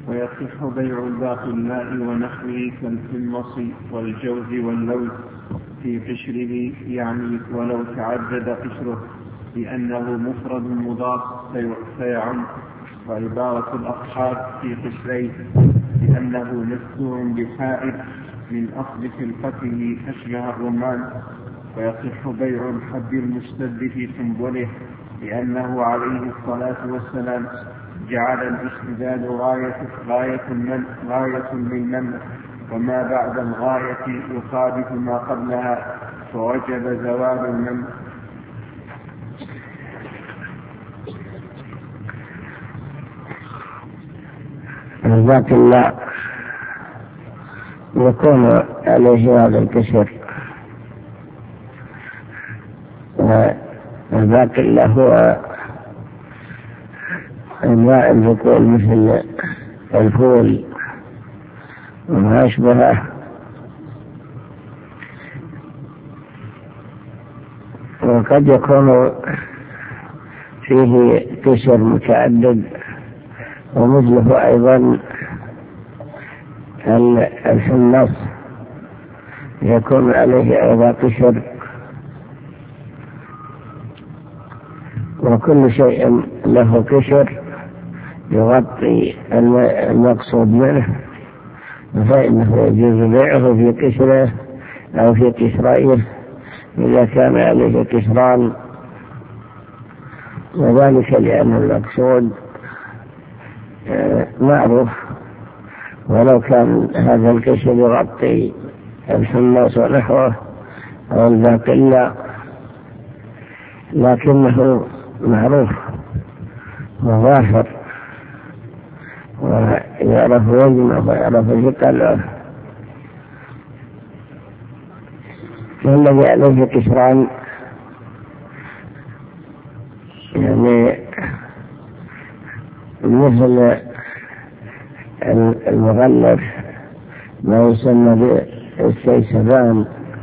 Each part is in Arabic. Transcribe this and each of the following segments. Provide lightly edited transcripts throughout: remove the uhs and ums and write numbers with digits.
ويصح بيع باقي الماء ونحوه كالحمص والجوز واللوز في قشره، يعني ولو تعدد قشره، لأنه مفرد مضاف فيعم. وعبارة الأصحاب في قشرين لأنه مستوع بحائط من أصل خلقته أشبه الرمان. ويصح بيع الحب المشتد في سنبله، لأنه عليه الصلاة والسلام جعل الاشتداد غاية للمنع، وما بعد الغاية يخالف ما قبلها، فوجب زوال المنع. ذات الله يكون عليه هذا الكسر، وذات الله هو الماء البقول مثل الفول وما أشبهه، وقد يكون فيه كسر متعدد، ومثله أيضا الحمص يكون عليه أيضا كسر. وكل شيء له كسر يغطي المقصود منه، فإنه يجوز بيعه في كسره أو في كسرائه إذا كان عليه كسران، وذلك لأن المقصود معروف، ولو كان هذا الكسر يغطي الحمص ونحوه أو الباقلة لكنه معروف وظاهر ويعرف وزنه ويعرف ثقله، والذي عليه كسران يعني مثل المغلف ما يسمى بالسيسبان،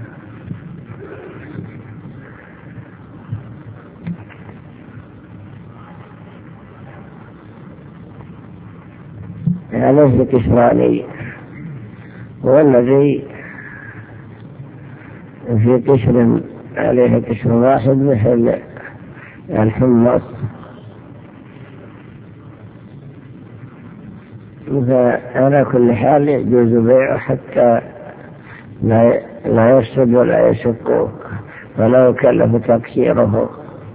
عليه كسراني، والذي في كسر عليه كسر واحد مثل الحمص. فعلى كل حال يجوز بيعه حتى لا يفسد ولا يشق ولا يكلف تكسيره.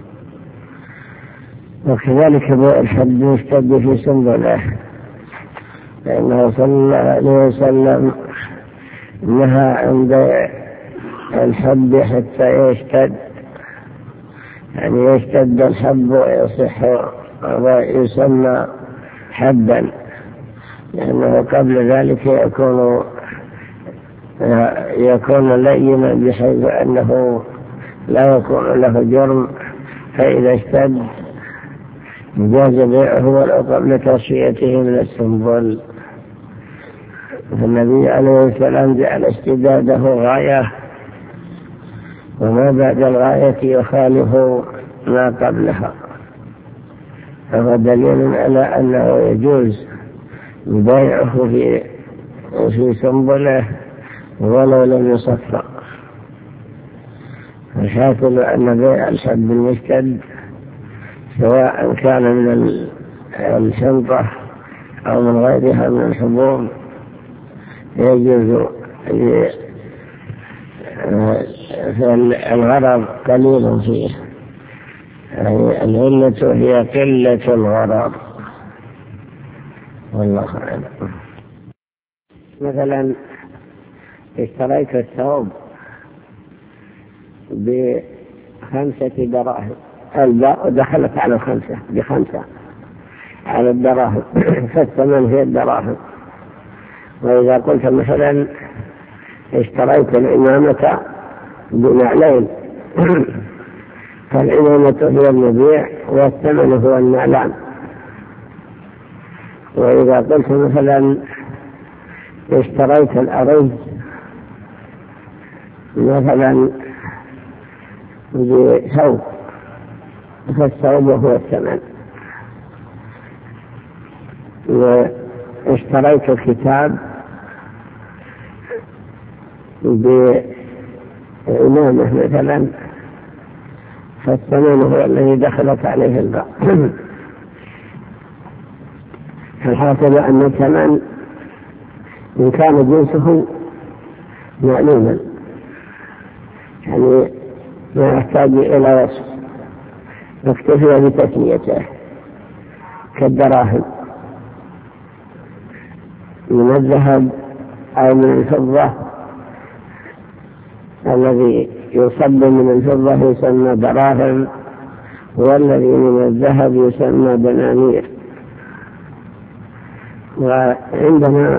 وكذلك بيع الحب يشتد في سنبله، لأنه صلى الله عليه وسلم نهى عند الحب حتى يشتد، يعني يشتد الحب ويصح ويسمى حبا، لأنه قبل ذلك يكون لينا بحيث أنه لا يكون له جرم، فإذا اشتد جاز بيعه ولو قبل تصفيته من السنبل. فالنبي عليه السلام جعل اشتداده غاية، وما بعد الغاية يخالف ما قبلها، فهو دليل على أنه يجوز بيعه في سنبله ولو لم يصفى. الحاصل أن بيع الحب المشتد سواء كان من الشنطة أو من غيرها من الحبوب يجوز، الغرض قليل فيه، يعني العلة هي قلة الغرض، والله أعلم. مثلا اشتريت الثوب ب5 دراهم، الباء دخلت على 5 على الدراهم فالثمن هي الدراهم. وإذا قلت مثلا اشتريت الإمامة بنعلين فالإمامة هي المبيع والثمن هو النعلان. وإذا قلت مثلا اشتريت الأرز مثلا بثوب فالثوب هو الثمن. اشتريت الكتاب بإمامه مثلا فالثمن هو الذي دخلت عليه الباء فالحاصل أن الثمن إن كان جنسه معلوما يعني ما يحتاج إلى وصف يكتفي بتسميته كالدراهم من الذهب أو من الفضة. الذي يصب من الفضة يسمى دراهم والذي من الذهب يسمى دنانير. وعندنا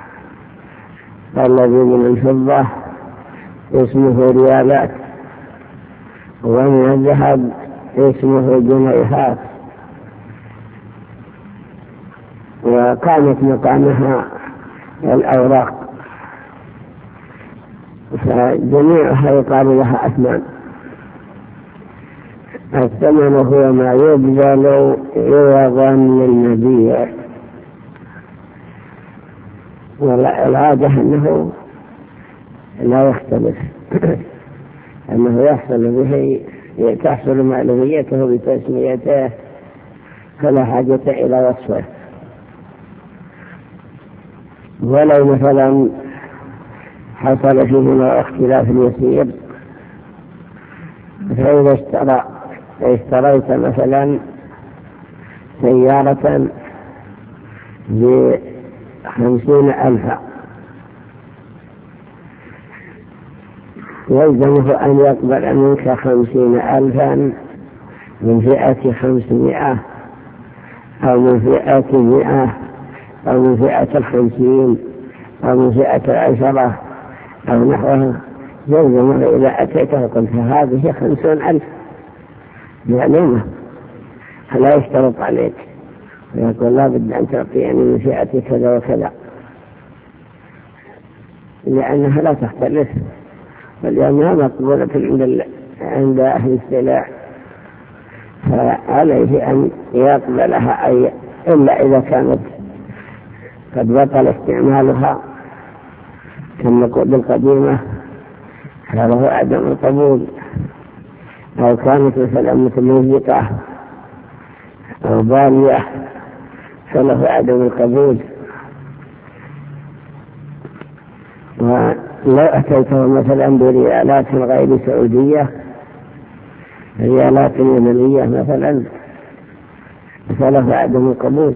الذي من الفضة اسمه ريالات ومن الذهب اسمه جنيهات. وكانت مقامها الأوراق فجميعها يقال لها أثمان. الثمن هو ما يبذل عوضا للمبيع والعادة أنه لا يختلف أنه يحصل به تحصل معلوميته بتسميته فلا حاجة إلى وصفه. ولو مثلا حصل فيهما اختلاف يسير فإذا اشتريت مثلا سيارة ب50,000 يلزمه أن يقبل منك 50,000 من فئة 500 أو من فئة 100 أو من فئة 50 أو من فئة 10 أو نحوها. يلزمه إذا أتيته قلت هذه 50,000 معلومة فلا يشترط عليك ويقول لا بد أن تعطيني من فئة كذا وكذا لأنها لا تختلف ولأنها مقبولة عند أهل السلاح فعليه أن يقبلها إلا إذا كانت قد بطل استعمالها كالنقود القديمة فله عدم القبول أو كانت مثلا متمزقة أو بالية فله عدم القبول. ولو أتيته مثلا بريالات غير سعودية ريالات يمنية مثلا فله عدم القبول.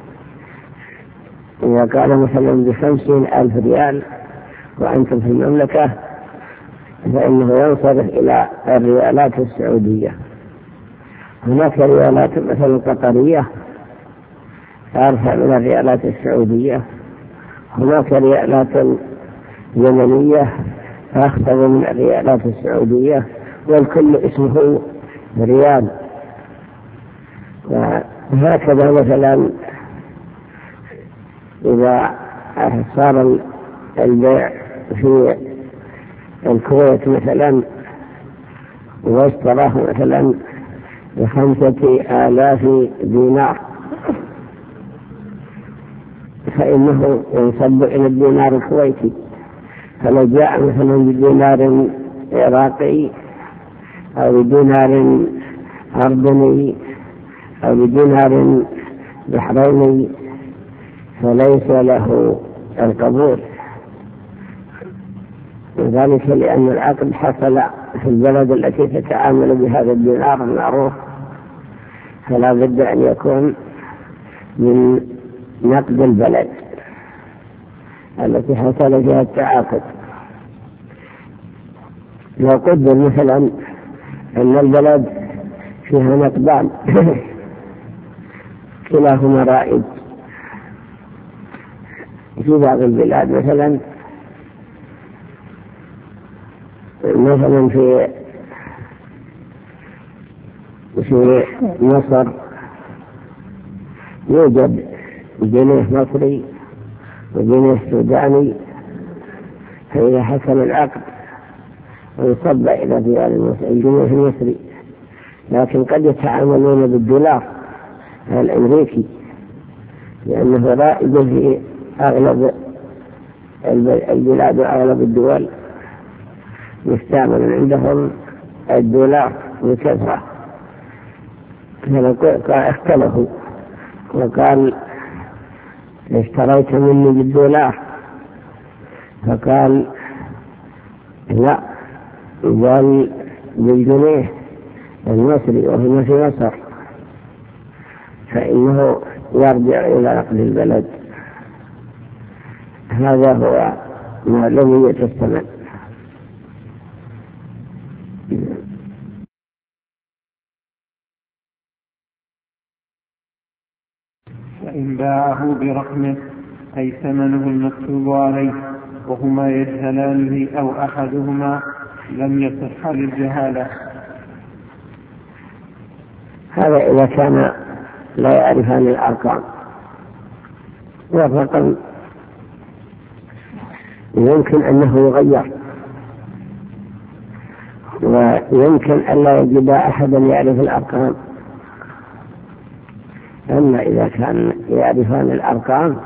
إذا قال مثلا ب50,000 ريال وأنتم في المملكة فإنه ينصرف إلى الريالات السعودية. هناك ريالات مثلا قطرية أرفع من الريالات السعودية. هناك ريالات يمنية أخفض من الريالات السعودية والكل اسمه ريال. وهكذا مثلا إذا صار البيع في الكويت مثلا واشتراه مثلا ب5,000 دينار فإنه ينصب إلى الدينار الكويتي. فلو جاء مثلا بدينار عراقي أو بدينار أردني أو بدينار بحريني فليس له القبول وذلك لأن العقد حصل في البلد التي تتعامل بهذا الدينار المعروف فلا بد أن يكون من نقد البلد التي حصل فيها التعاقد. لو قدر مثلا أن البلد فيها نقدان كلاهما رائج في بعض البلاد مثلا في مصر يوجد جنيه مصري وجنيه سوداني فإذا حصل العقد ويصب إلى ريال الجنيه المصري. لكن قد يتعاملون بالدولار الأمريكي لأنه رائد في أغلب البلاد وأغلب الدول، يستعمل عندهم الدولار بكثرة. اختلفوا وقال اشتريت مني بالدولار، فقال لا، قال بالجنيه المصري وهو في مصر، فإنه يرجع إلى نقد البلد. هذا هو معلومية الثمن. فإن باعه برقمه أي ثمنه المكتوب عليه وهما يجهلانه أو أحدهما لم يصح للجهالة. هذا إذا كان لا يعرفان الأرقام، والرقم يمكن أنه يغير، ويمكن أن لا يجد أحدا يعرف الأرقام. أما إذا كان يعرفان الأرقام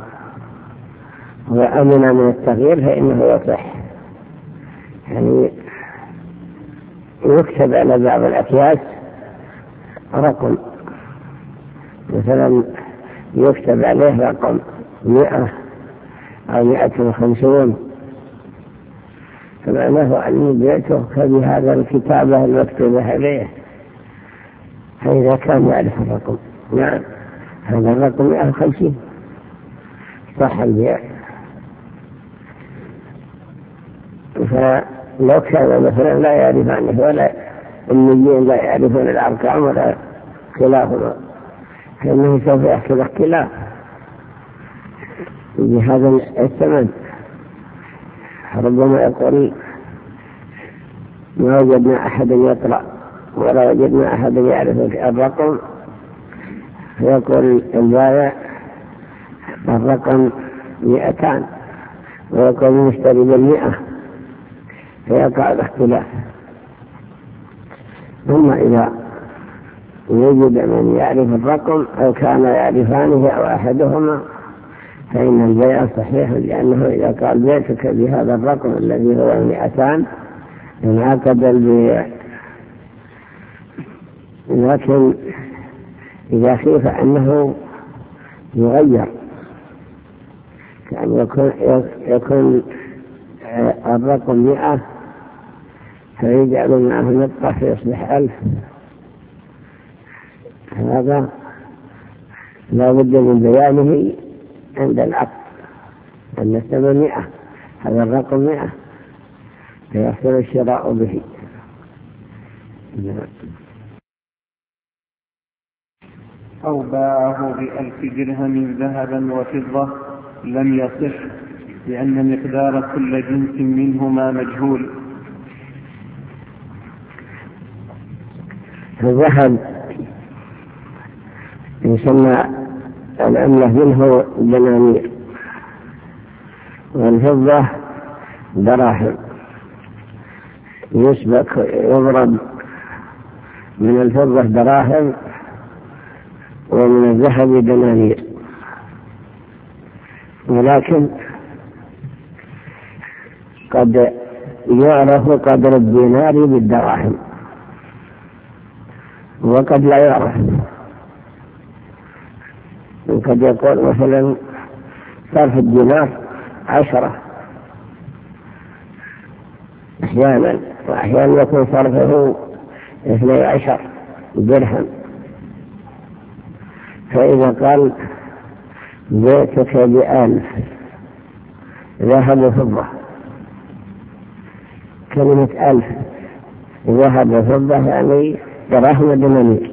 وأمن من التغيير فإنه يصح. يعني يكتب على بعض الأكياس رقم، مثلا يكتب عليه رقم 100 أو 150، فمعناه أني بعته بهذا الكتابة المكتوبة عليه. فإذا كان يعرف الرقم، نعم هذا الرقم 150 صح البيع. فلو كان مثلا لا يعرفانه ولا النجين لا يعرفون الأرقام ولا خلافنا، فإنه سوف يحصل اختلاف بهذا الثمن. ربما يقول ما وجدنا أحدا يقرأ ولا وجدنا أحدا يعرف الرقم، فيقول البائع الرقم 200 ويقول المشتري 100، فيقع الاختلاف. ثم إذا يوجد من يعرف الرقم أو كان يعرفانه أو أحدهما فإن البيع صحيح، لأنه إذا قال بيتك بهذا الرقم الذي هو 200 انعقد البيع. لكن إذا خيف أنه يغير، يعني يكون الرقم 100 فيجعل معه نقطة فيصبح 1000، هذا لا بد من بيانه عند العقد أن الثمن 100، هذا الرقم 100 فيحصل الشراء به. أو باعه ب1000 درهم ذهبا وفضة لم يصح، لأن مقدار كل جنس منهما مجهول. الذهب يسمى العملة منه دنانير، والفضة دراهم، يسبك يضرب من الفضة دراهم ومن الذهب دنانير. ولكن قد يعرف قدر الدينار بالدراهم وقد لا يعرف. وقد يقول مثلا صرف الدينار 10 أحيانا، وأحيانا يكون صرفه 12 درهم. فإذا قال بيتك ب1000 ذهب وفضة، كلمة 1000 ذهب وفضة يعني دراهم ودنانير،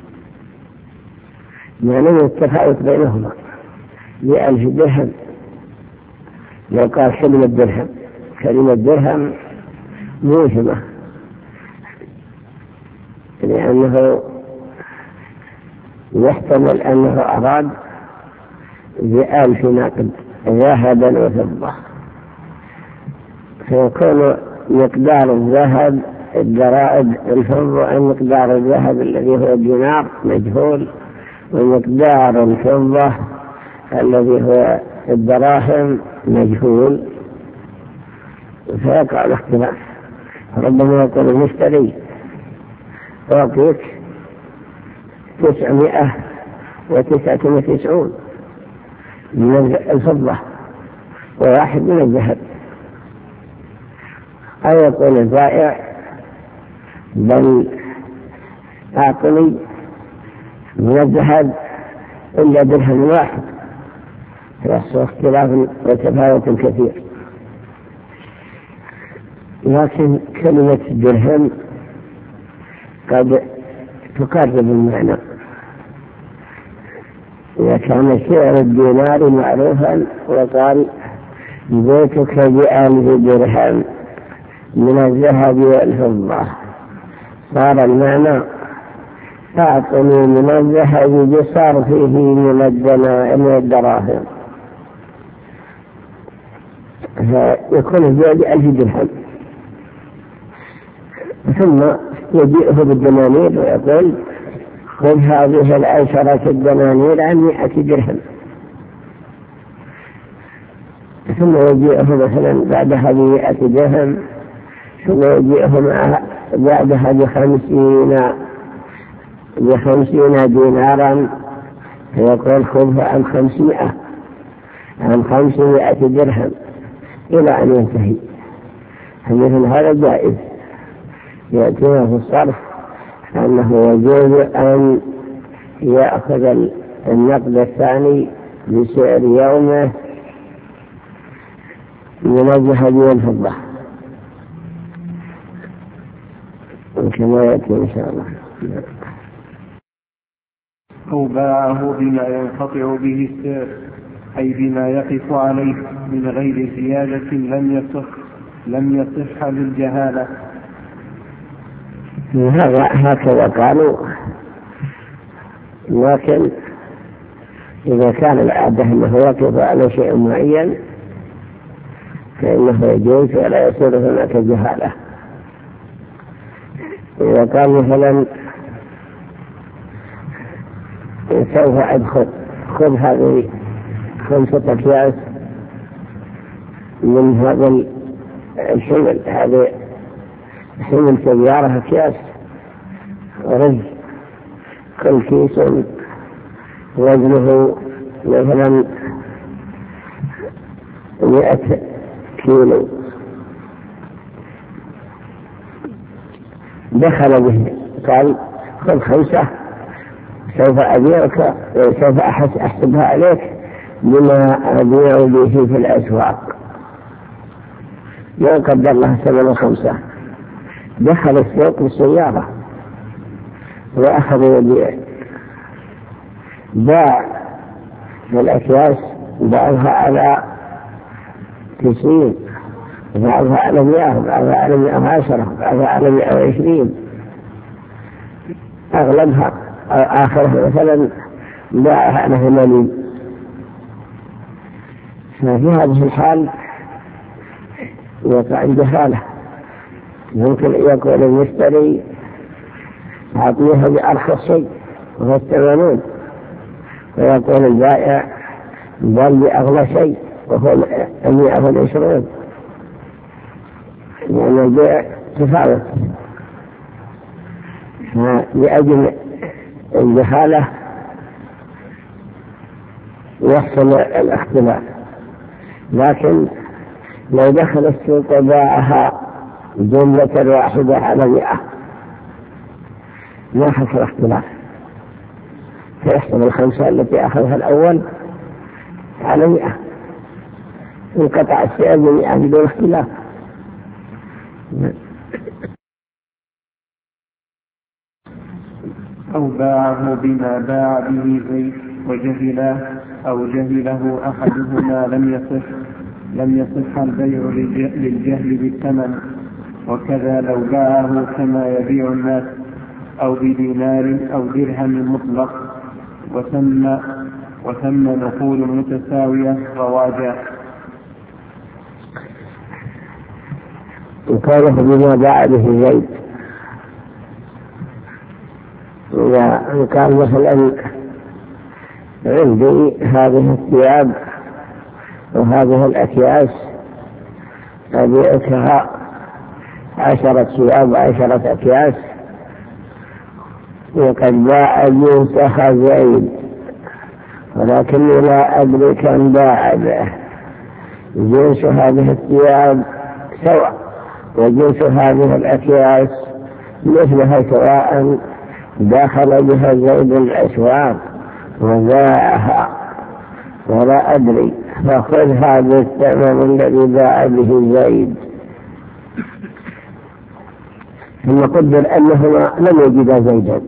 يعني التفاوت بينهما. ب1000 درهم لو قال كلمة درهم، كلمة درهم موهمة، لأنه يحتمل أنه أراد ب1000 نقد ذهبا وفضة، فيكون مقدار الذهب الدرائد الفضة عن مقدار الذهب الذي هو الدينار مجهول، ومقدار الفضة الذي هو الدراهم مجهول فيقع الاختلاف. ربما يقول المشتري أعطيك 999 من الفضة وواحد من الذهب، أو يقول البائع بل أعطني من الذهب إلا درهم واحد، فيحصل اختلاف وتفاوت كثير. لكن كلمة درهم قد تقرب المعنى. إذا كان سعر الدينار معروفا وقال بيتك ب1000 درهم من الذهب والفضة، صار المعنى أعطني من الذهب بصرفه من الدراهم، فيكون البيع ب1000 درهم. ثم يجيئه بالدنانير ويقول خذ هذه 10 دنانير عن 100 درهم، ثم يجيئه مثلا بعدها ب100 درهم، ثم يجيئه بعدها ب50 دينارا، فيقول خذها عن 500 درهم إلى أن ينتهي. فمثل هذا جائز. يأتينا في الصرف أنه يجوز أن يأخذ النقد الثاني بسعر يومه من الذهب والفضة كما يأتي إن شاء الله. أو باعه بما ينقطع به السعر، أي بما يقف عليه من غير زيادة لم يصح للجهالة. هكذا قالوا. لكن إذا كان العادة أنه يقف على شيء معين فإنه يجوز ولا يصير هناك جهالة. إذا قال مثلا سوف أدخل خذ هذه 5 أكياس من هذا الحمل، هذه حمل سيارة أكياس رز، كل كيس وزنه مثلا 100 كيلو، دخل به قال خذ 5 سوف أبيعك، سوف أحسبها عليك بما أبيع به في الأسواق، ما قدر الله ثمن 5. دخل السوق بالسيارة وأخذ يبيع، باع الأكياس بعضها على 90، بعضها على 100، بعضها على 110، بعضها على 120، أغلبها آخرها مثلا باعها على 80. ففي هذه الحال يقع جهالة. ممكن يقول المشتري أعطيها بأرخص شيء وهو 80، ويقول البائع بل بأغلى شيء وهو 120، لأن البيع تفاوت. لأجل الجهالة يحصل الاختلاف. لكن لو دخل السوق باعها جملة واحدة على 100 ما حصل اختلاف، فيحصل 5 التي أخذها الأول على 100، انقطع السعر ب100 بدون اختلاف. أو باعه بما باع به زيد وجهله أو جهله أحدهما لم يصح البيع للجهل بالثمن. وكذا لو باعه كما يبيع الناس أو بدينار أو درهم مطلق وثم نقول متساوية رواجا. وكانه بما باع به زيد، إذا كان مثلا عندي هذه الثياب وهذه الأكياس أبيعها 10 ثياب و10 أكياس، وقد باع جنسها زيد ولكني لا أدري كم باع به. جنس هذه الثياب سواء وجنس هذه الأكياس مثلها سواء، دخل بها زيد الأسواق وباعها ولا أدري، فخذ هذا الثمن الذي باع به زيد. ثم قدر أنهما لم يجدا زيدا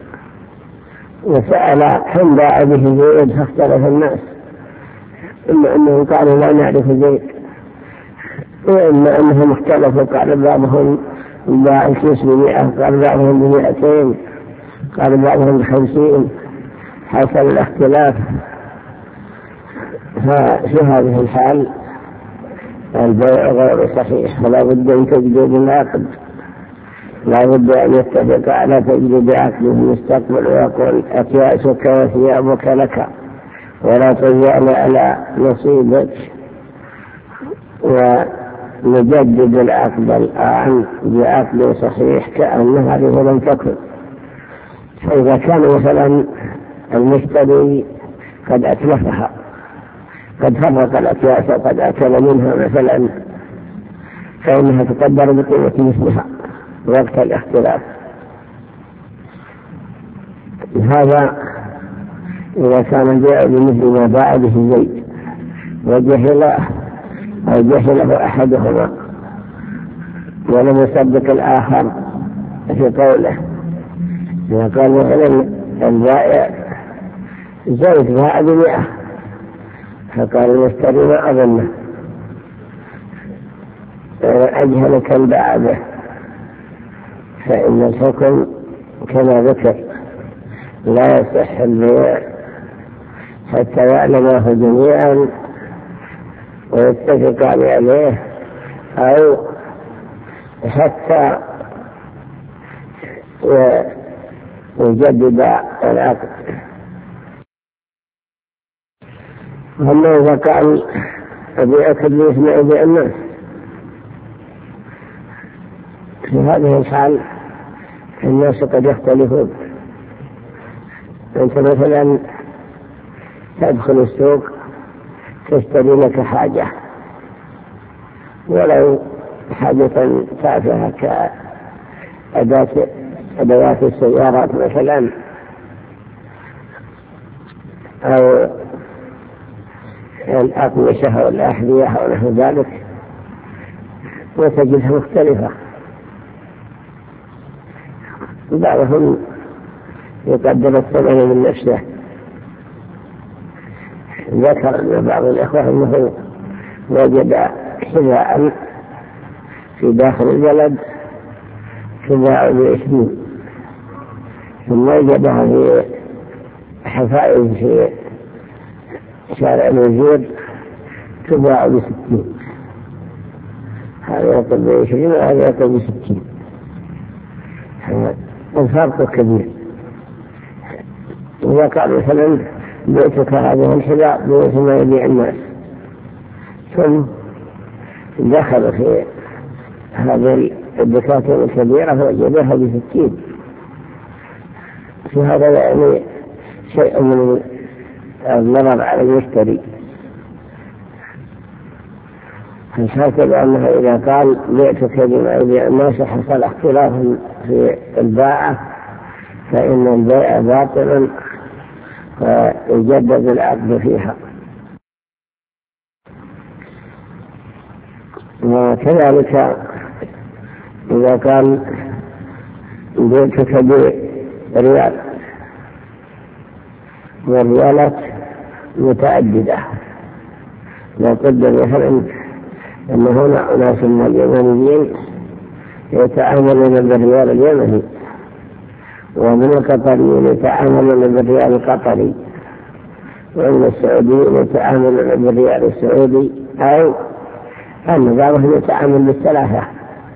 وسأل هم باع به زيد، فاختلف الناس، إما أنهم قالوا لا نعرف زيد، وإما أنهم اختلفوا، قال بعضهم باع الكيس ب100، قال بعضهم ب200، قال بعضهم ب50، حصل الاختلاف. ففي هذه الحال البيع غير صحيح، ولا بد أن تجدد العقد، لا بد أن يتفق على تجديد عقده المستقبل ويقول أكياسك وثيابك لك ولا تزال على نصيبك، ونجدد العقد الآن بعقد صحيح كأنها لم تكن. فإذا كان مثلا المشتري قد أتلفها، قد فرق الأكياس وقد أكل منها مثلا، فإنها تقدر بقيمة مثلها وقت الاختلاف. هذا إذا كان البيع بمثل ما باع به زيد وجهله أحدهما ولم يصدق الآخر في قوله. إذا قال مثلا البائع زيد باع ب100، فقال المشتري ما أظنه، أجهلك الباع به، فإن الحكم كما ذكر لا يصح البيع حتى يعلمه جميعا ويتفق عليه، أو حتى يجدد العقد. أما إذا كان أبيعك باسم أبيع الناس، في هذه الحال الناس قد يختلفون. أنت مثلا تدخل السوق تشتري لك حاجة، ولو حاجة تافهة كأدوات السيارات مثلا، أو الأقمشة أو الأحذية أو نحو ذلك، وتجدها مختلفة. بعضهم يقدر الثمن من نفسه. ذكر أن بعض الإخوة أنه وجد حذاء في داخل البلد تباع ب20، ثم وجدها في حفائز في شارع الوزير تباع ب60، هذا يقول ب20 وهذا يقول ب60، الفرق كبير. إذا قال مثلا بيتك هذه الحذاء بيت ما يبيع الناس، ثم دخل في هذه الدكاترة الكبيرة فوجدها ب60، في هذا يعني شيء من الضرر على المشتري. فهكذا أنه إذا قال بيتك بما يبيع الناس حصل اختلاف في الباعة، فإن البيع باطل فيجدد العقد فيها. وكذلك إذا كان بيتك بريال والريالات متعددة، لا قدر مثلا أن هنا أناس من اليمنيين يتعاملون بالريال اليمني، ومن القطريين يتعاملون بالريال القطري، ومن السعوديين يتعاملون بالريال السعودي، أو أن بعضهم يتعامل بالثلاثة.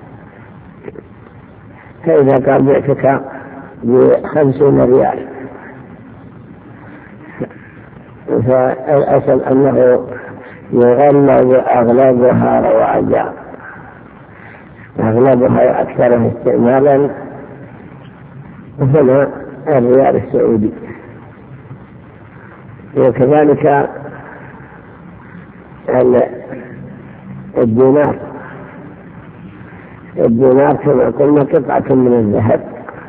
فإذا كان بيعتك ب50 ريال فالأصل أنه يغلب أغلبها رواجا، أغلبها أكثرها استعمالا، هنا الريال السعودي. وكذلك الدينار كما قلنا قطعة من الذهب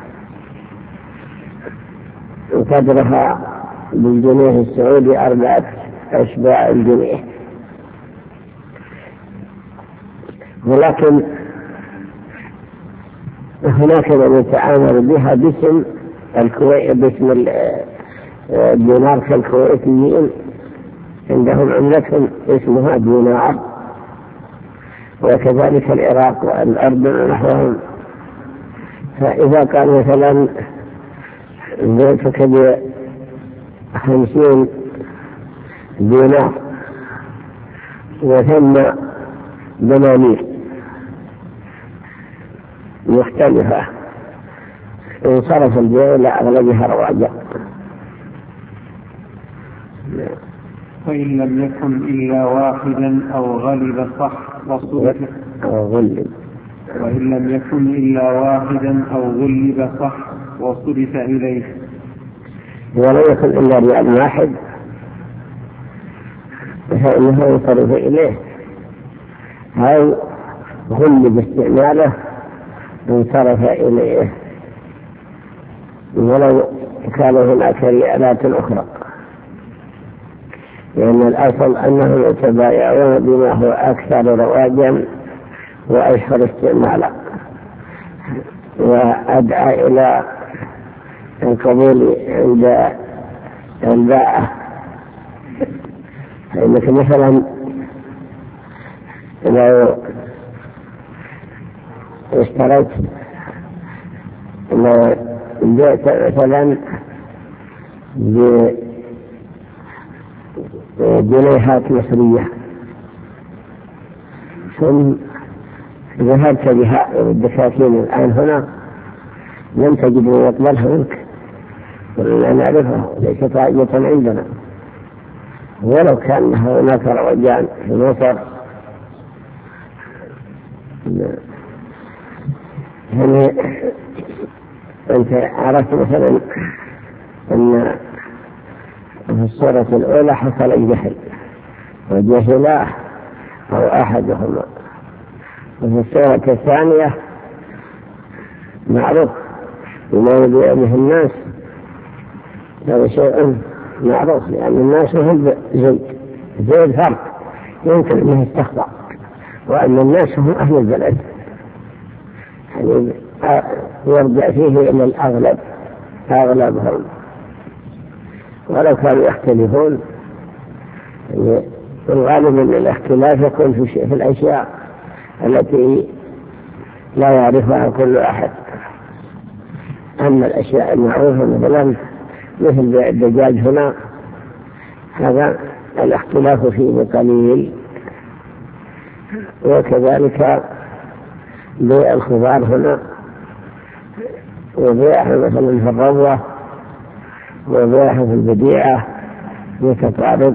وقدرها بالجنيه السعودي 4 أشباع الجنيه. ولكن هناك من يتعامل بها باسم الكويت، باسم الدينار كالكويتيين، عندهم عملة اسمها دينار، وكذلك العراق والأردن ونحوهم. فإذا كان مثلا بيتك ب50 دينار وثم دنانير مختلفة، انصرف البيع إلى أغلبها رواجا. فإن لم يكن إلا واحدا أو غلب صح وصرف، وإن لم يكن إلا واحدا أو غلب صح وصرف إليه. ولم يكن إلا ريال واحد فإنه يصرف إليه، أو غلب استعماله انصرف إليه، ولو كان هناك ريالات أخرى، لأن الأصل أنهم يتبايعون بما هو أكثر رواجا وأشهر استعمالا وأدعى إلى القبول عند البائع. فإنك مثلا لو اشتريت، لو جئت مثلا بجنيهات مصرية ثم ذهبت بها الدكاكين الآن هنا، لم تجد من يقبلها منك، لا نعرفها، ليست حاجة عندنا، ولو كان هناك روجان في مصر. يعني أنت عرفت مثلا أن في الصورة الأولى حصل الجهل وجهلاه أو أحدهما، وفي الصورة الثانية معروف بما يبيع به الناس، هذا شيء معروف، لأن الناس هم زيد فرق يمكن أنه يستخطأ، وأن الناس هم أهل البلد، يعني يرجع فيه إلى الأغلب، أغلبهم، ولو كانوا يختلفون. الغالب من الاختلاف يكون في الأشياء التي لا يعرفها كل أحد. أما الأشياء المعروفة مثلا مثل بيع الدجاج هنا، هذا الاختلاف فيه قليل، وكذلك بيع الخضار هنا وبيعها مثلا في الروضة وبيعها في البديعة يتقارب.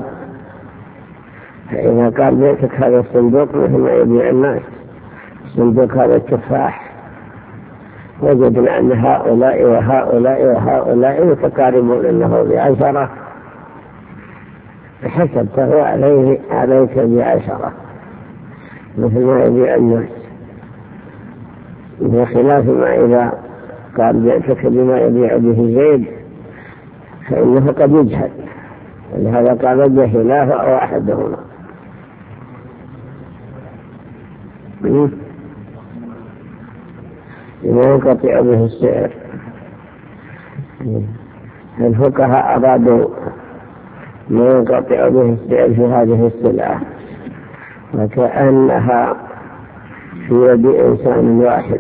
فإذا قال بيتك هذا الصندوق مثل ما يبيع الناس، الصندوق هذا التفاح، وجدنا أن هؤلاء وهؤلاء وهؤلاء متقاربون أنه ب10، حسبته عليك ب10 مثل ما يبيع الناس، بخلاف ما إذا قال بيتك بما يبيع به زيد فإنه قد يجهل، ولهذا قال جهلاه أو أحدهما. ما ينقطع به السعر. الفقهاء أرادوا ما ينقطع به السعر في هذه السلعة، وكأنها في يد إنسان واحد،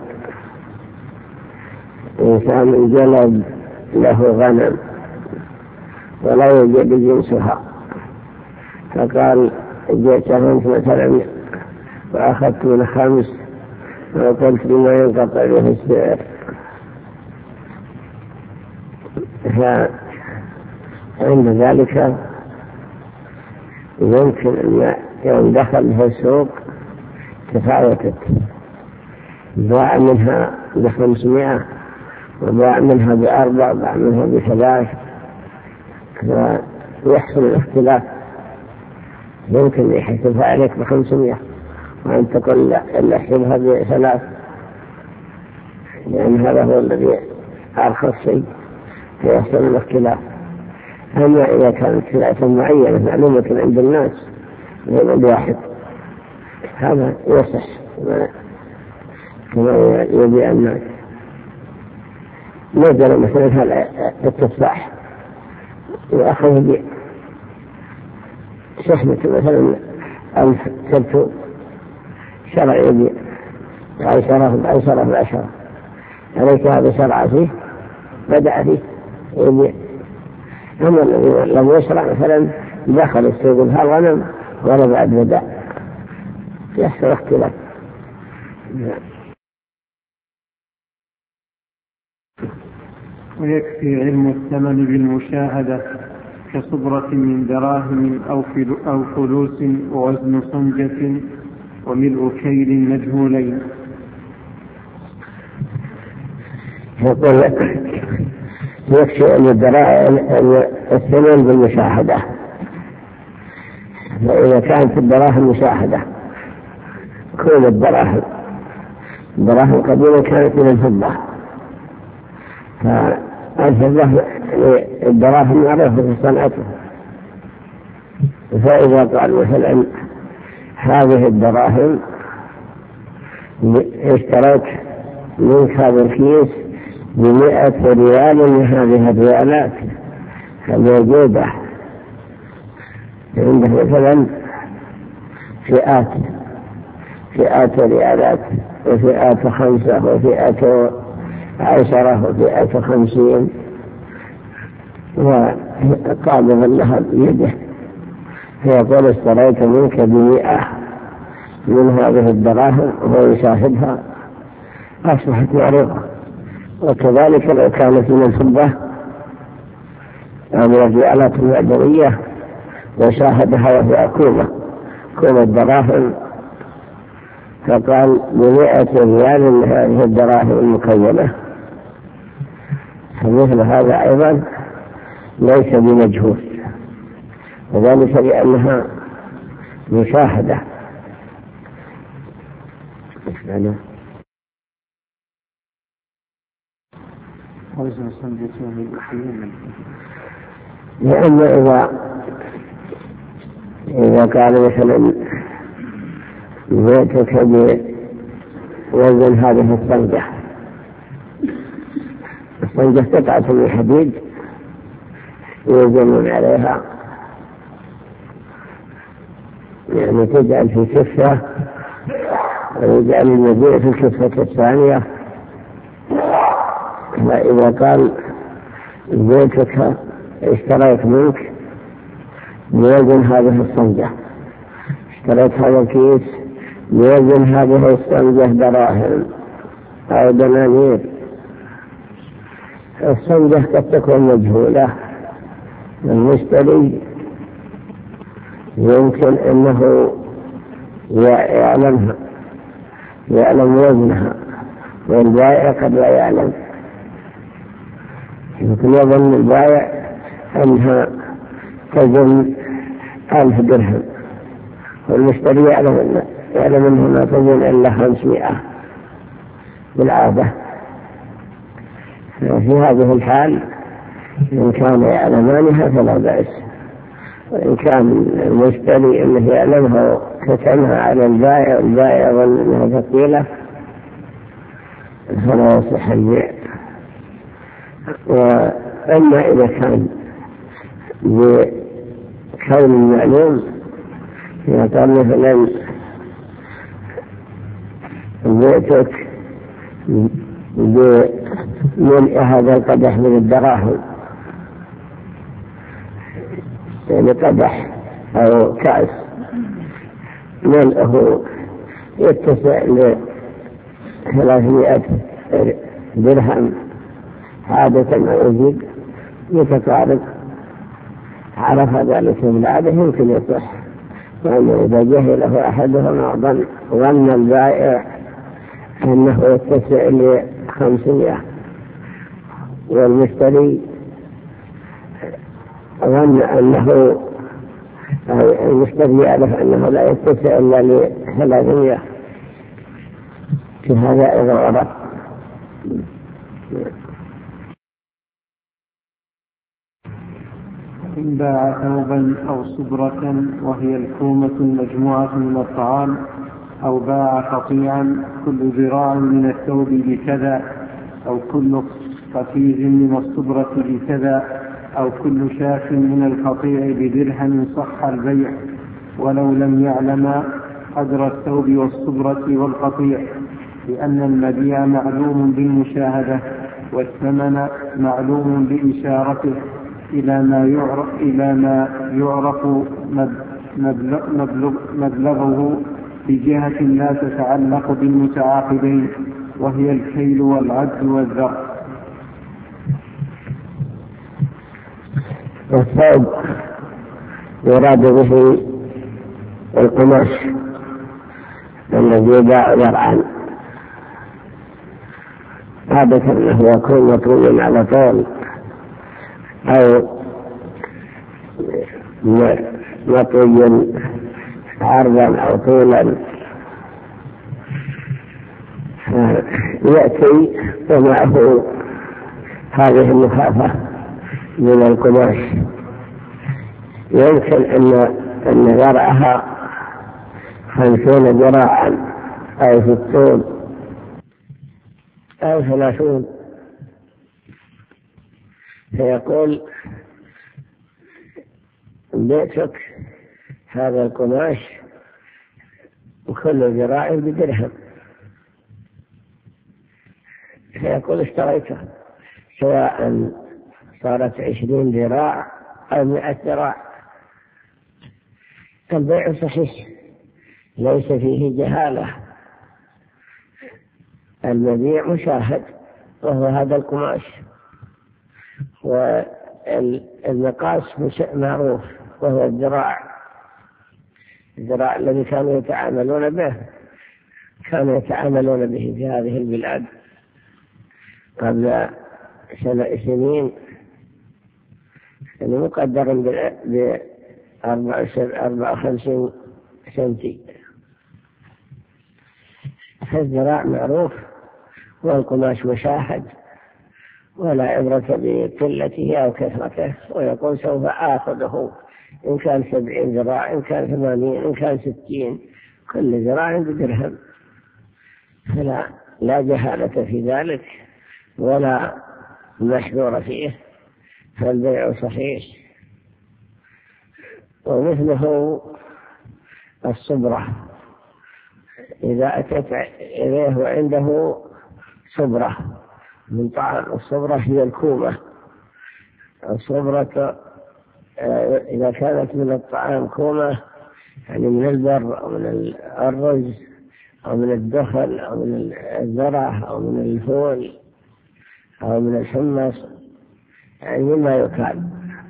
إنسان جلب له غنم ولا يوجد جنسها، فقال جئت أنت مثلا وأخذت من 5 وقلت بما ينقطع به السعر، فعند ذلك يمكن أن يوم دخل في السوق تفاوتت، باع منها ب500 وباع منها ب4 وباع منها ب3، ويحصل الاختلاف. يمكن يحسبها عليك ب500 وأن تقول لا إلا احسبها ب3، لأن هذا هو الذي أرخص شيء فيحصل الاختلاف. أما إذا كانت سلعة معينة معلومة عند الناس غير الواحد هذا يصح كما يبيع الناس. نزل مثلا هذا التفاح وأخذ بيع شحنة مثلا 1000 كرتون، شرع يبيع عشرة بالعشرة، عليك هذا شرع فيه بدأ فيه يبيع. أما الذي لم يشرع مثلا دخل السوق بهالغنم ولا بعد بدأ يحصل اختلاف. ويكفي علم الثمن بالمشاهدة كصبرة من دراهم أو فلوس ووزن صنجة وملء كيل مجهولين. يقول يكفي أن الثمن بالمشاهدة، فإذا كانت الدراهم مشاهدة كل الدراهم قديما كانت من الفضة، فالفضة الدراهم معروفة في صنعته. فإذا قال مثلا هذه الدراهم اشتريت منك هذا الكيس ب100 ريال من هذه الريالات الموجودة عنده مثلا فئات ريالات وفئات 5 وفئات 10 وفئات 50، وقابض لها بيده، فيقول اشتريت منك ب100 من هذه الدراهم وهو يشاهدها أصبحت معروفة. وكذلك لو كانت من الفضة أو من الريالات المعدنية وشاهدها وهي كومة الدراهم فقال ب100 ريال من هذه الدراهم المكونة، فمثل هذا أيضا ليس بمجهول، وذلك لأنها مشاهدة. لأن إذا قال مثلا بيتك بوزن هذه الصنجة قطعة من حديد يوزنون عليها، يعني تجعل في كفة ويجعل المبيع في الكفة الثانية. فإذا قال بيتك اشتريت منك بوزن هذه الصنجة، اشتريت هذا الكيس بوزن هذه الصنجة دراهم أو دنانير، الصنجة قد تكون مجهولة، المشتري يمكن أنه يعلم وزنها، والبائع قد لا يعلم، يمكن يظن البائع أنها تزن 1000 درهم، والمشتري يعلم أنها ما تزن إلا 500 بالعادة. في هذه الحال إن كان يعلمانها فلا بأس، وإن كان المشتري أنه يعلمها كتمها على البائع والبائع يظن أنها ثقيلة فلا يصح البيع. وأما إذا كان بكون المعلوم يقال مثلا بيتك بملء هذا القدح من الدراهم، يعني قدح أو كأس ملئه يتسع ل300 درهم عادة ما يزيد يتقارب، عرف ذلك بالعادة يمكن يصح. وأنه إذا جهله أحدهما ظن البائع أنه يتسع ل500 والمشتري ظن أنه المشتري يعرف أنه لا يتسع إلا ل300 فهذا إذا ورد. إن باع ثوبا أو صبرة وهي الكومة المجموعة من الطعام، أو باع قطيعا كل ذراع من الثوب بكذا، أو كل قفيز من الصبرة بكذا، أو كل شاف من القطيع بدرهم صح البيع، ولو لم يعلم قدر الثوب والصبرة والقطيع، لأن المبيع معلوم بالمشاهدة والثمن معلوم بإشارته إلى ما يعرف مبلغه بجهة لا تتعلق بالمتعاقدين، وهي الكيل والعد والذر. والثوب يراد به القماش الذي يباع ذرعا، عادة أنه يكون مطلوبا على طول أو مطوي عرضا أو طولا، يأتي ومعه هذه المخافة من القماش. يمكن أن ذرعها 50 ذراعا أو 60 أو 30، فيقول بيتك هذا القماش وكل ذراع بدرهم، فيقول اشتريته سواء صارت 20 ذراع أو 100 ذراع، البيع صحيح ليس فيه جهالة، المبيع مشاهد وهو هذا القماش، والمقاس معروف وهو الذراع الذي كانوا يتعاملون به في هذه البلاد قبل سنين، يعني مقدر ب54 سنتي، فالذراع معروف والقماش مشاهد ولا عبرة بقلته أو كثرته، ويقول سوف آخذه إن كان 70 ذراع، إن كان 80، إن كان 60، كل ذراع بدرهم، فلا جهالة في ذلك ولا محذور فيه، فالبيع صحيح. ومثله الصبرة، إذا أتت إليه وعنده صبرة من طعام، الصبرة هي الكومة، الصبرة إذا كانت من الطعام كومة يعني من البر أو من الرز أو من الدخل أو من الذرة أو من الفول أو من الحمص، يعني مما يكال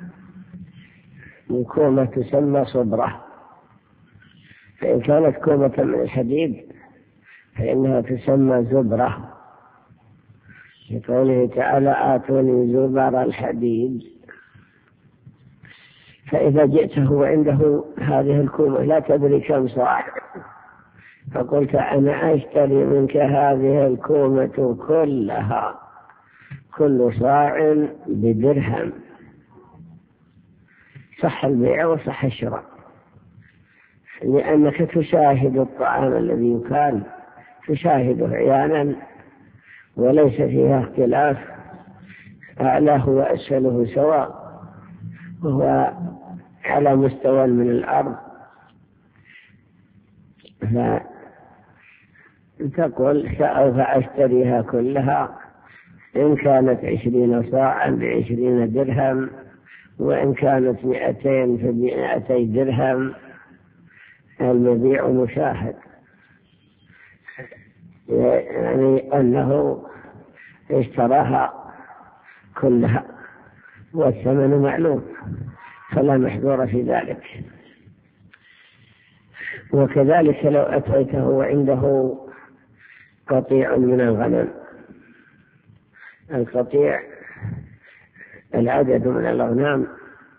من كومة تسمى صبرة. فإن كانت كومة من الحديد فإنها تسمى زبرة، لقوله تعالى آتوني زبر الحديد. فإذا جئته وعنده هذه الكومة لا تدري كم صاع، فقلت أنا أشتري منك هذه الكومة كلها، كل صاع بدرهم، صح البيع وصح الشراء، لأنك تشاهد الطعام الذي يكال، تشاهده عيانا وليس فيها اختلاف، أعلاه وأسفله سواء، وهو على مستوى من الأرض. فتقول سأوف أشتريها كلها إن كانت 20 صاعا ب20 درهم، وإن كانت 200 ف200 درهم، المبيع مشاهد، يعني أنه اشتراها كلها والثمن معلوم، فلا محذور في ذلك. وكذلك لو أتيته وعنده قطيع من الغنم، القطيع العدد من الأغنام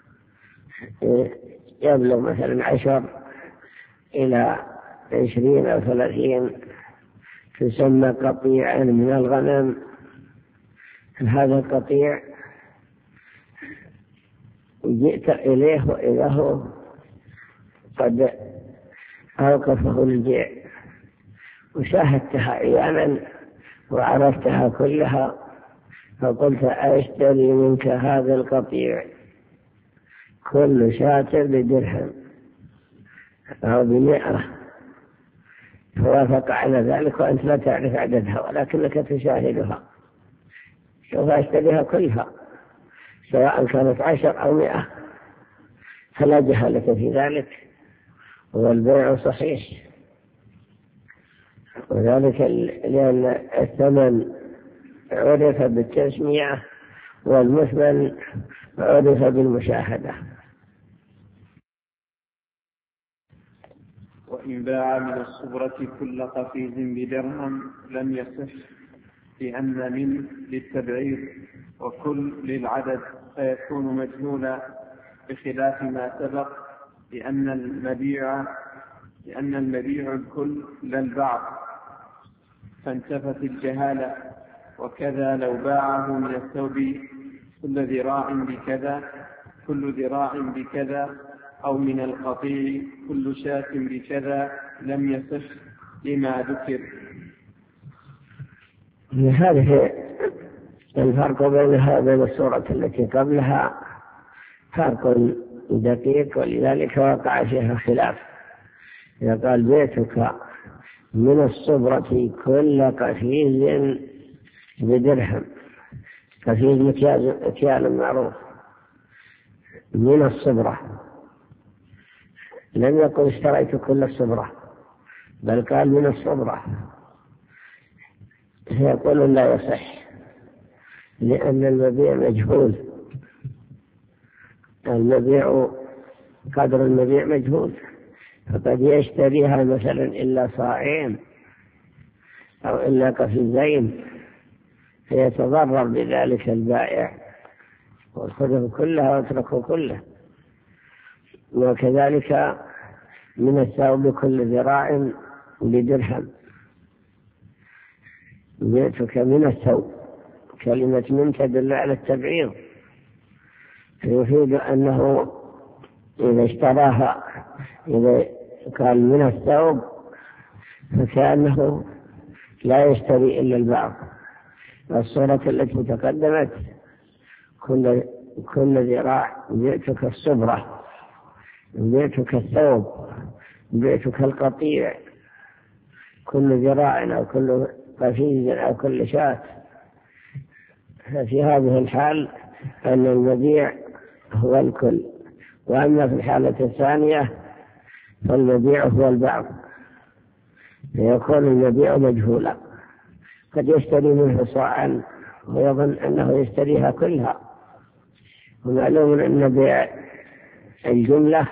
يبلغ مثلا 10 إلى 20 أو 30، تسمى قطيعا من الغنم. هذا القطيع جئت إليه وإذا هو قد أوقفه البيع، وشاهدتها عيانا وعرفتها كلها، فقلت أشتري منك هذا القطيع كل شاة بدرهم أو ب100، فوافق على ذلك وأنت لا تعرف عددها ولكنك تشاهدها، سوف أشتريها كلها سواء كانت 10 أو 100، فلا جهالة في ذلك والبيع صحيح. وذلك لأن الثمن عرف بالتسمية والمثمن عرف بالمشاهدة. وإن باع من الصبرة كل قفيز بدرهم لم يصح، لأن من للتبعير وكل للعدد، فيكون مجهولا بخلاف ما سبق، لأن المبيع الكل لا البعض، فانتفت الجهالة. وكذا لو باعه من الثوب كل ذراع بكذا، أو من القطيع كل شاة بكذا، لم يصح لما ذكر. هذه الفرق بينها وبين الصورة التي قبلها فرق دقيق، ولذلك وقع فيها خلاف. إذا قال بيتك من الصبرة كل قفيز بدرهم، قفيز مكيال معروف، من الصبرة، لم يقل اشتريت كل الصبرة، بل قال من الصبرة، يقول لا يصح، لأن المبيع مجهول، قدر المبيع مجهول، فقد يشتريها مثلا إلا صاعين أو إلا قفيزين، فيتضرر بذلك البائع ويأخذه كلها ويتركه كله. وكذلك من الثوب كل ذراع بدرهم، جئتك من الثوب، كلمة من تدل على التبعيض، يفيد أنه إذا اشتراها، إذا قال من الثوب فكأنه لا يشتري إلا البعض. الصورة التي تقدمت كل ذراع، جئتك الصبرة، جئتك الثوب، جئتك القطيع، كل ذراع أو كل قفيز أو كل شاة. ففي هذه الحال أن المبيع هو الكل، وأما في الحالة الثانية فالمبيع هو البعض، فيكون المبيع مجهولا، قد يشتري منه صاعا ويظن أنه يشتريها كلها. ومعلوم أن بيع الجملة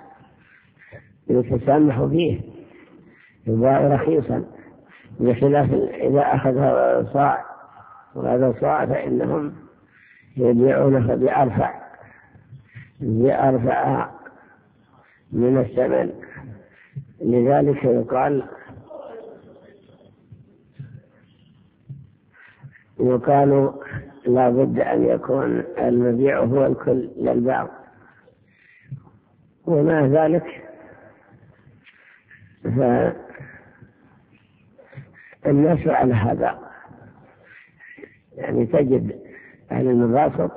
يتسامح فيه، يباع رخيصا، بخلاف إذا أخذ صاع وهذا صاع فإنهم يبيعونه بأرفع من الثمن. لذلك يقال لا بد أن يكون المبيع هو الكل للبعض. ومع ذلك فالناس على هذا، يعني تجد أهل المباسط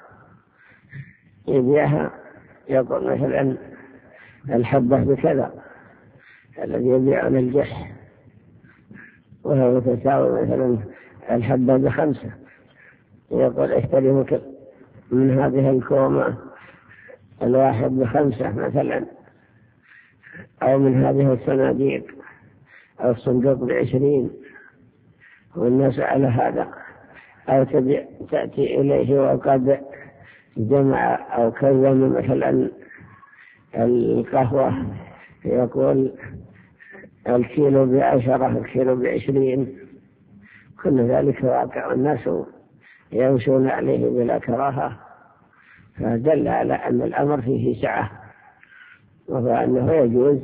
يبيعها، يقول مثلا الحبة بكذا، الذي يبيعون الجح وهو تساوي مثلا الحبة ب5، يقول اشتري من هذه الكومة الواحد ب5 مثلا، أو من هذه الصناديق أو الصندوق ب20، والناس على هذا. أو تأتي إليه وقد جمع أو كون مثلا القهوة يقول الكيلو ب10، الكيلو ب20، كل ذلك واقع، الناس يمشون عليه بلا كراهة، فدل على أن الأمر فيه سعة وهو أنه يجوز،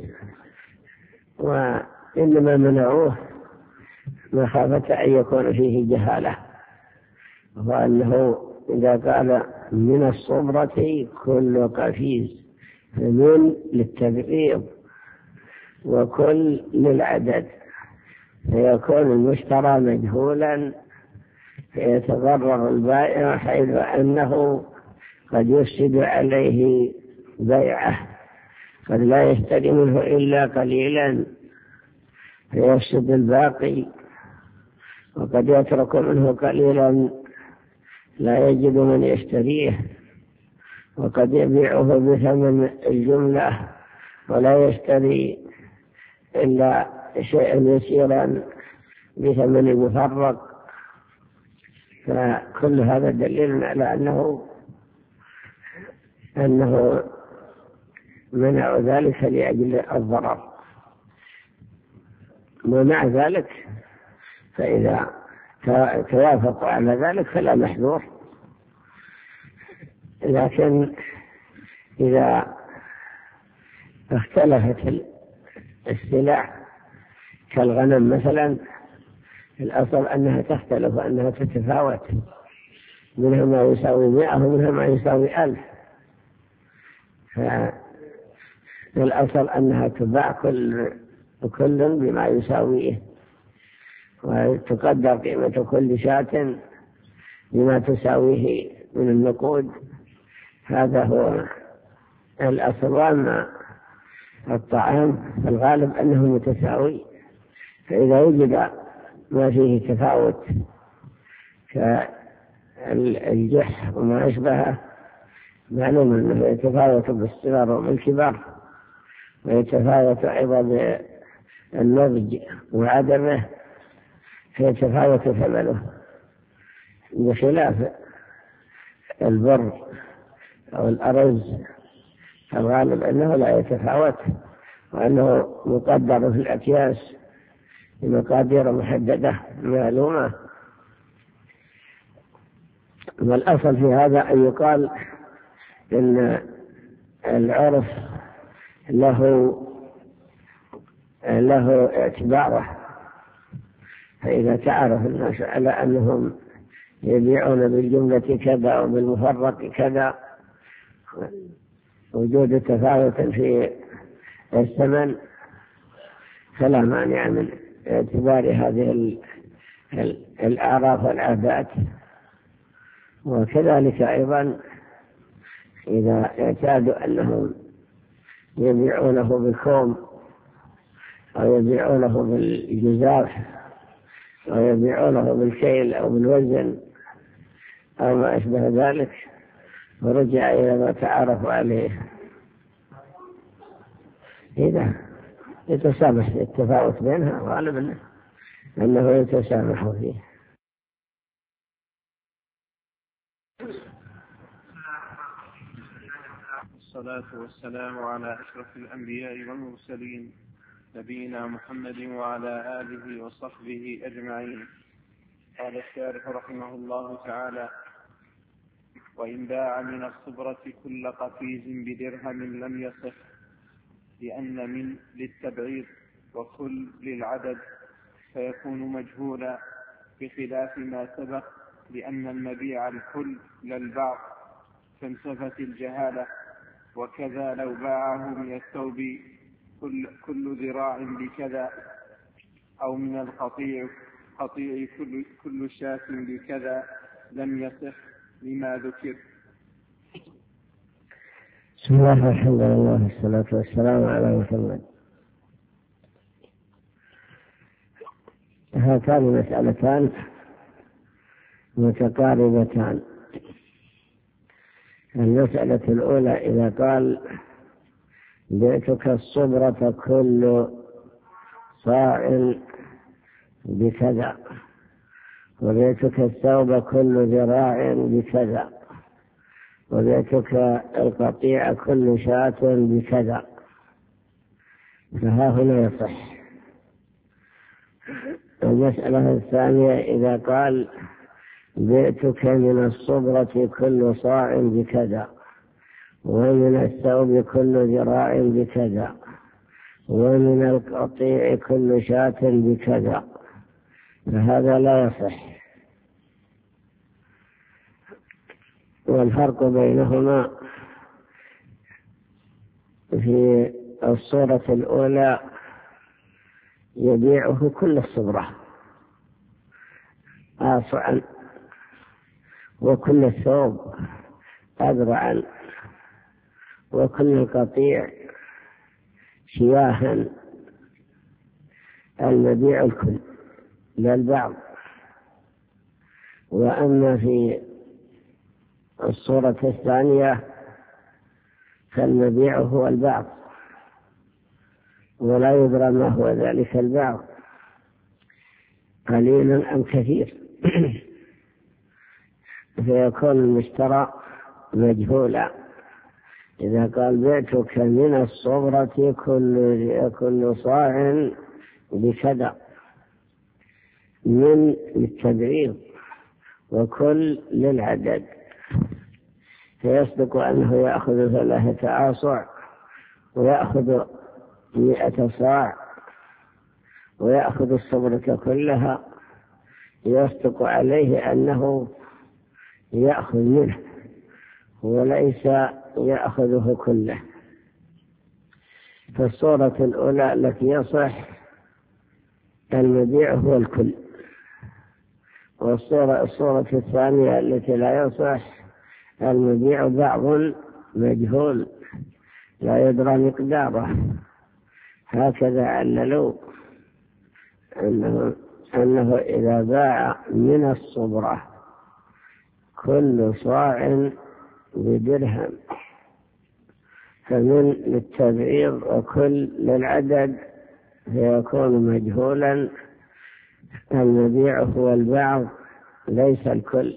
وإنما منعوه مخافة أن يكون فيه جهالة، وهو أنه إذا قال من الصبرة كل قفيز، فمن للتبعيض وكل للعدد، فيكون المشترى مجهولا فيتضرر البائع، حيث أنه قد يفسد عليه بيعه، قد لا يشتري منه إلا قليلا فيفسد الباقي، وقد يترك منه قليلا لا يجد من يشتريه، وقد يبيعه بثمن الجملة ولا يشتري إلا شيئا يسيرا بثمن المفرق. فكل هذا دليل على أنه منع ذلك لأجل الضرر. ومع ذلك فإذا توافقوا على ذلك فلا محذور، لكن إذا اختلفت السلع كالغنم مثلا، الأصل أنها تختلف وأنها تتفاوت، منها ما يساوي 100 ومنها ما يساوي 1000، فالأصل أنها تباع كل بما يساويه، وتقدر قيمة كل شاة بما تساويه من النقود. هذا هو الأصل. وأما الطعام الغالب أنه متساوي، فإذا وجد ما فيه تفاوت كالجح وما أشبهه، معلوم أنه يتفاوت بالصغر وبالكبار، ويتفاوت أيضا بالنضج وعدمه، فيتفاوت ثمنه، بخلاف البر أو الأرز الغالب أنه لا يتفاوت، وأنه مقدر في الأكياس بمقادير محددة معلومة. والأصل في هذا أن يقال إن العرف له اعتباره، فإذا تعرف الناس على أنهم يبيعون بالجملة كذا وبالمفرق كذا، وجود تفاوت في الثمن، فلا مانع من اعتبار هذه الأعراف والعادات. وكذلك أيضا إذا اعتادوا أنهم يبيعونه بالكوم أو يبيعونه بالجزاف أو يبيعونه بالكيل أو بالوزن أو ما أشبه ذلك، ورجع إلى ما تعارفوا عليه، إذا يتسامح في التفاوت بينها، غالبا أنه يتسامح فيه. الصلاة والسلام على أشرف الأنبياء والمرسلين، نبينا محمد وعلى آله وصحبه أجمعين. قال الشارح رحمه الله تعالى: وإن باع من الصبرة كل قفيز بدرهم لم يصح، لأن من للتبعيض وكل للعدد، فيكون مجهولا، بخلاف ما سبق، لأن المبيع الكل للبعض فانتفت الجهالة. وكذا لو باعه من الثوب كل ذراع بكذا، أو من القطيع كل شاة بكذا، لم يصح لما ذكر. بسم الله والحمد لله والصلاة والسلام على محمد. هاتان مسألتان متقاربتان. المسألة الأولى: إذا قال بعتك الصبرة كل صاع بكذا، وبعتك الثوب كل ذراع بكذا، وبعتك القطيع كل شاة بكذا، فها هنا يصح. المسألة الثانية إذا قال بئتك من الصبرة كل صاع بكذا، ومن الثوب كل ذراع بكذا، ومن القطيع كل شاة بكذا، فهذا لا يصح. والفرق بينهما في الصورة الأولى يبيعه كل الصبرة آصعا، وكل الثوب أذرعا، وكل القطيع شياها، المبيع الكل لا البعض. وأما في الصورة الثانية فالمبيع هو البعض، ولا يدرى ما هو ذلك البعض قليلا أم كثير فيكون المشترى مجهولا. إذا قال بعتك من الصبرة كل صاع بكذا، من للتبعيض وكل للعدد، فيصدق أنه يأخذ 3 آصع، ويأخذ 100 صاع، ويأخذ الصبرة كلها، يصدق عليه أنه يأخذ منه وليس يأخذه كله. فالصورة الأولى التي يصح المبيع هو الكل، والصورة الثانية التي لا يصح المبيع بعض مجهول لا يدرى مقداره. هكذا عللوا أنه إذا باع من الصبرة كل صاع بدرهم فمن للتبعيض وكل للعدد فيكون مجهولا، المبيع هو البعض ليس الكل.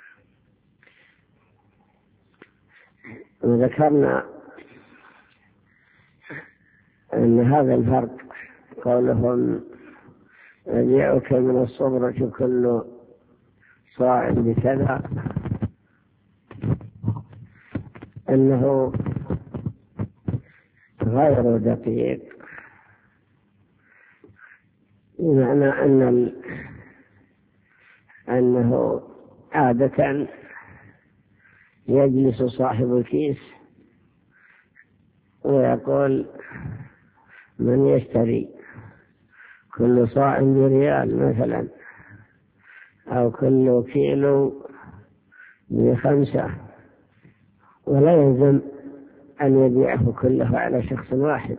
وذكرنا أن هذا الفرق قولهم يبيعك من الصبرة كل صاع بكذا أنه غير دقيق، بمعنى أنه عادة يجلس صاحب الكيس ويقول من يشتري كل صاع بريال مثلا، أو كل كيلو ب5، ولا يلزم أن يبيعه كله على شخص واحد.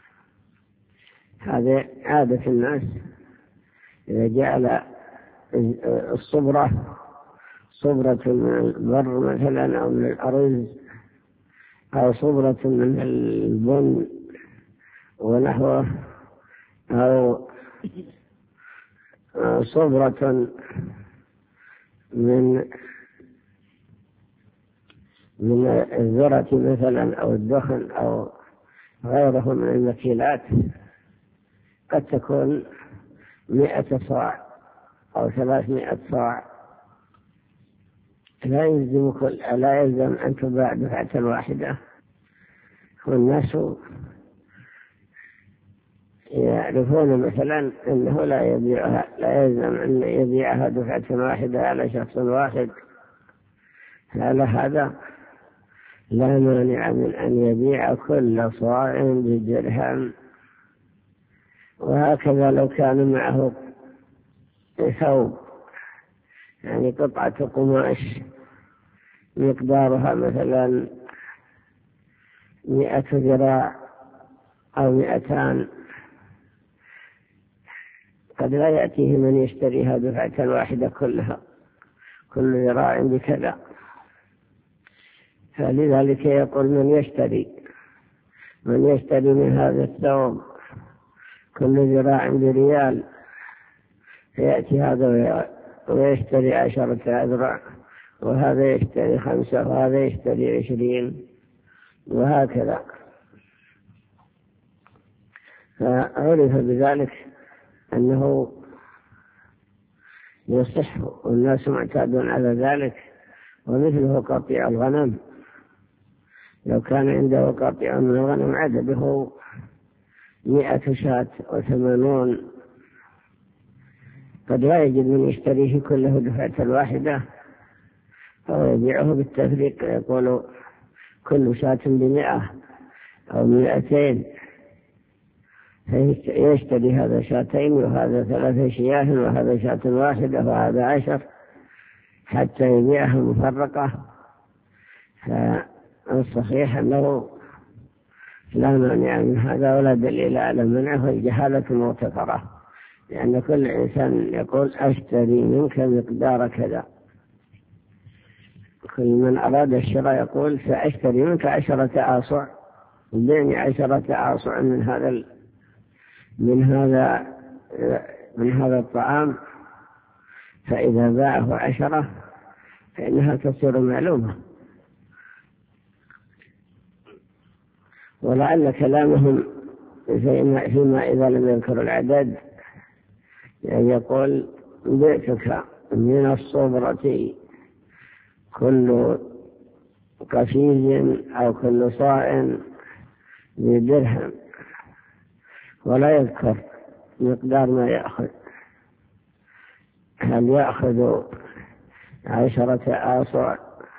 هذا عادة الناس، إذا جعل الصبرة صبرة من البر مثلا أو من الأرز أو صبرة من البن ونحوه، أو صبرة من الذرة مثلا أو الدخن أو غيره من المكيلات، قد تكون 100 صاع أو 300 صاع، لا يلزم أن تباع دفعة واحدة. والناس يعرفون مثلا أنه لا يلزم أن يبيعها دفعة واحدة على شخص واحد، على هذا لا مانع من أن يبيع كل صاع بدرهم. وهكذا لو كان معه ثوب، يعني قطعة قماش مقدارها مثلا 100 ذراع أو 200، قد لا يأتيه من يشتريها دفعة واحدة كلها، كل ذراع بكذا. فلذلك يقول من يشتري من هذا الثوب كل ذراع بريال، فيأتي هذا ويشتري 10 أذرع، وهذا يشتري 5، وهذا يشتري 20، وهكذا. فعرف بذلك أنه يصح، والناس معتادون على ذلك. ومثله قطيع الغنم، لو كان عنده قطيع من الغنم عدده 100 شاة و80، قد لا يجد من يشتريه كله دفعة واحدة، أو يبيعه بالتفريق، يقول كل شاة ب100 أو 200، فيشتري هذا شاتين وهذا 3 شياه وهذا شاة واحدة وهذا 10 حتى يبيعها مفرقة. فالصحيح أنه لا مانع من هذا ولا دليل على منعه، الجهالة مغتفرة، لأن كل إنسان يقول أشتري منك مقدار كذا. كل من أراد الشراء يقول سأشتري منك 10 آصع، بيعني 10 آصع من هذا الطعام، فإذا باعه 10 فإنها تصير معلومة. ولعل كلامهم فيما إذا لم يذكر العدد، يعني يقول بئتك من الصبرة كل قفيز أو كل صاع ب1 ولا يذكر مقدار ما يأخذ، هل يأخذ 10 آصع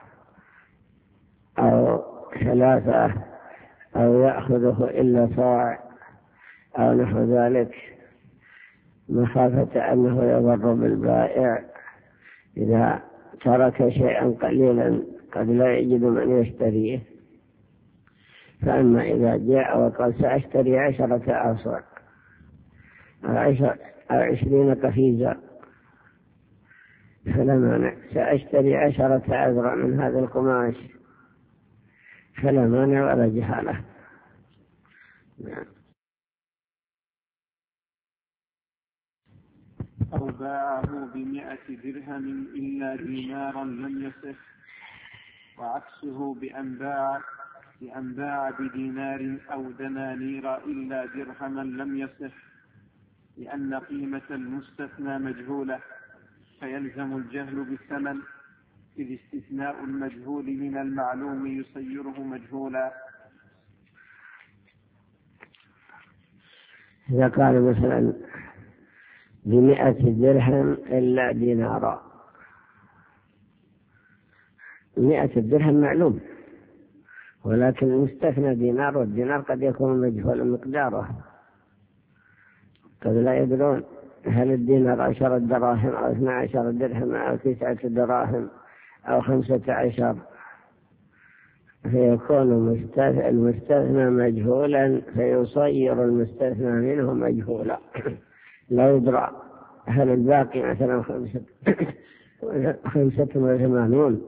أو 3 أو يأخذه إلا صاع أو نحو ذلك، مخافة أنه يضر بالبائع إذا ترك شيئا قليلا قد لا يجد من يشتريه. فأما إذا جاء وقال سأشتري 10 آصع أو 20 قفيزا فلا مانع، سأشتري 10 أذرع من هذا القماش فلا مانع ولا جهالة. أو باعه ب100 درهم إلا دينارا لم يصح، وعكسه بأن باع بدينار أو دنانير إلا درهما لم يصح، لأن قيمة المستثنى مجهولة فيلزم الجهل بالثمن، إذ استثناء المجهول من المعلوم يصيره مجهولا. إذا قال مثلا ب100 درهم إلا دينارا، 100 درهم معلوم، ولكن المستثنى دينار، والدينار قد يكون مجهول مقداره، قد لا يدرون هل الدينار 10 دراهم أو 12 درهم أو 9 دراهم أو 15، فيكون المستثنى مجهولا فيصير المستثنى منه مجهولا، لا يدرى هل الباقي مثلا 85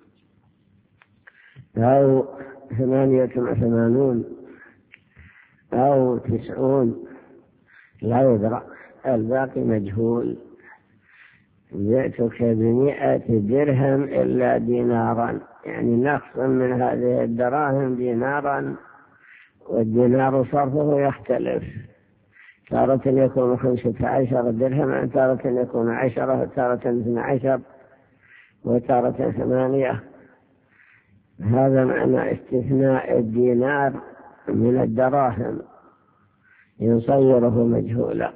أو 88 أو 90، لا يدرى، الباقي مجهول. جئتك ب100 درهم إلا دينارا، يعني نقص من هذه الدراهم دينارا، والدينار صرفه يختلف، تارة يكون 15 درهما، تارة يكون 10، تارة 12، وتارة 8. هذا معنى استثناء الدينار من الدراهم يصيره مجهولا.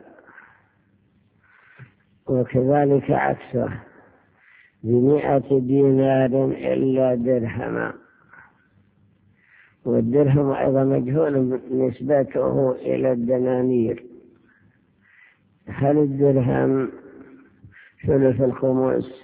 وكذلك عكسه ب100 دينار إلا درهما، والدرهم أيضا مجهول نسبته إلى الدنانير، هل الدرهم ثلث الخمس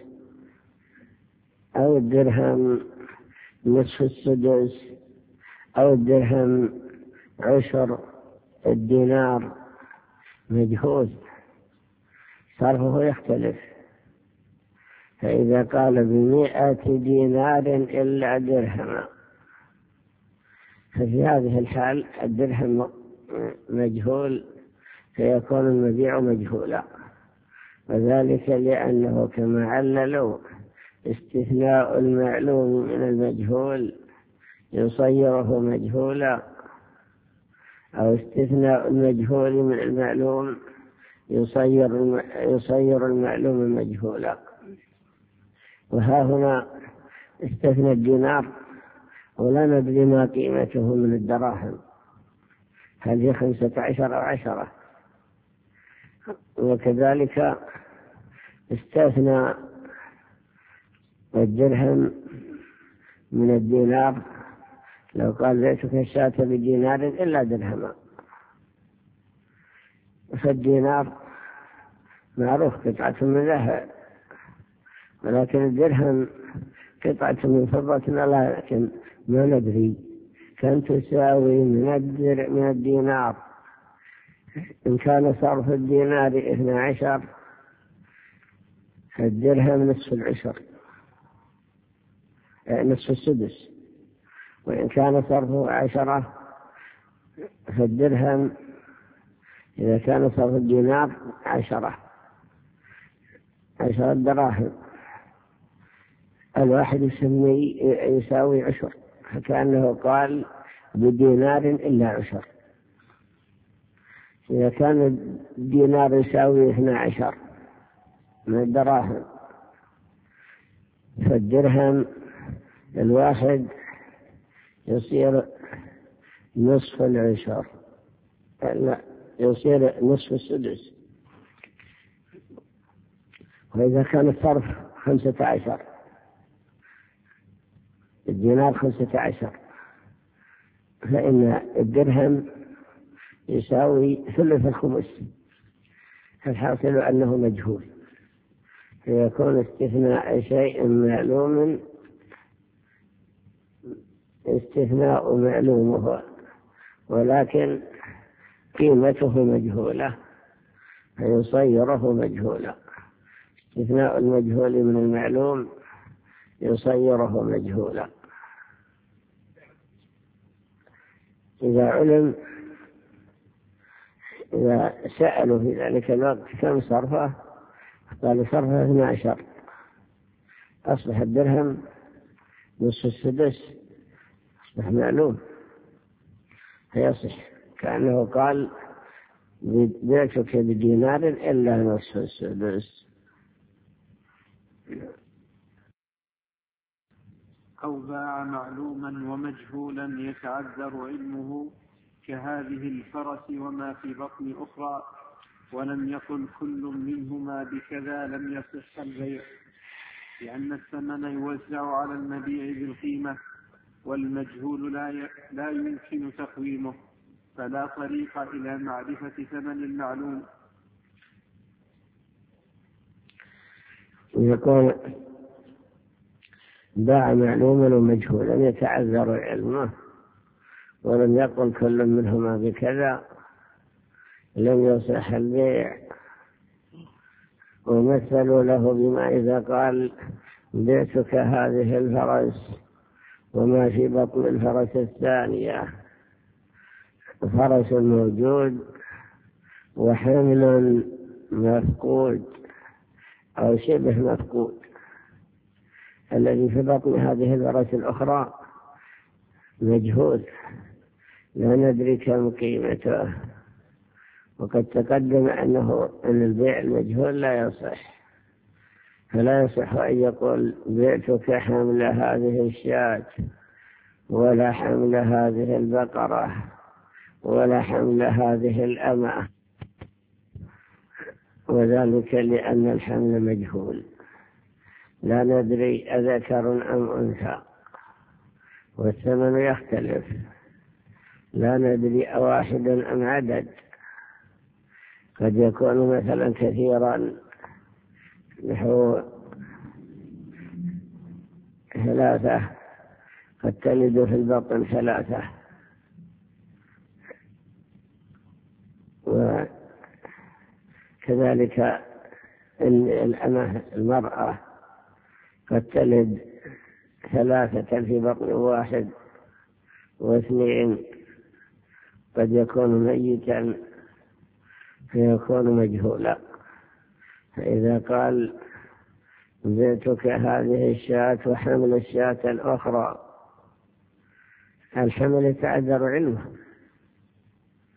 أو الدرهم نصف السدس أو الدرهم 10 الدينار، مجهول صرفه يختلف. فإذا قال ب100 دينار إلا درهما، ففي هذه الحال الدرهم مجهول فيكون المبيع مجهولا، وذلك لأنه كما عللوا استثناء المعلوم من المجهول يصيره مجهولا، أو استثناء المجهول من المعلوم يصير المعلوم مجهولا. وها هنا استثنى الدينار ولا ندري ما قيمته من الدراهم، هل هي 15 أو 10. وكذلك استثنى الدرهم من الدينار، لو قال بعتك الشاة بدينار إلا درهما، فالدينار معروف قطعة من ذهب، ولكن الدرهم قطعة من فضة، لكن ما ندري كم تساوي من الدينار. إن كان صرف الدينار 12 فالدرهم نصف العشر، نصف السدس. وإن كان صرفه 10 فالدرهم، إذا كان صرف الدينار 10 دراهم، الواحد يساوي 10، فكأنه قال بدينار إلا 10. إذا كان الدينار يساوي 12 من الدراهم، فالدرهم الواحد يصير نصف العشر، لا يصير نصف السدس. وإذا كان الصرف 15 الدينار 15، فإن الدرهم يساوي ثلث الخمس، فالحاصل أنه مجهول، فيكون استثناء شيء معلوم استثناء معلومه ولكن قيمته مجهولة فيصيره مجهولا. استثناء المجهول من المعلوم يصيره مجهولا. إذا سألوا في ذلك الوقت كم صرفه، قالوا صرفه 12، أصبح الدرهم نصف السدس، أصبح معلوم فيصح، كأنه قال بعتك بدينار إلا نصف السدس. أو باع معلوما ومجهولا يتعذر علمه كهذه الفرس وما في بطن أخرى، ولم يقل كل منهما بكذا، لم يصح البيع، لأن الثمن يوزع على المبيع بالقيمة، والمجهول لا يمكن تقويمه، فلا طريق إلى معرفة ثمن المعلوم. يقول باع معلوما ومجهولا يتعذر علمه، ولم يقل كل منهما بكذا، لم يصح البيع. ومثلوا له بما إذا قال بعتك هذه الفرس وما في بطن الفرس الثانية، فرس موجود وحمل مفقود أو شبه مفقود، الذي في بطن هذه الفرس الأخرى مجهول، لا ندري كم قيمته. وقد تقدم أن البيع المجهول لا يصح، فلا يصح أن يقول بعتك حمل هذه الشاة ولا حمل هذه البقرة ولا حمل هذه الأمة، وذلك لأن الحمل مجهول، لا ندري أذكر أم أنثى، والثمن يختلف، لا ندري أواحد أم عدد، قد يكون مثلا كثيرا نحو 3، قد تلد في البطن 3، وكذلك الأمة المرأة قد تلد 3 في بطن 1 و2، قد يكون ميتا فيكون مجهولا. فإذا قال بعتك هذه الشاة وحمل الشاة الأخرى، الحمل يتعذر علمه،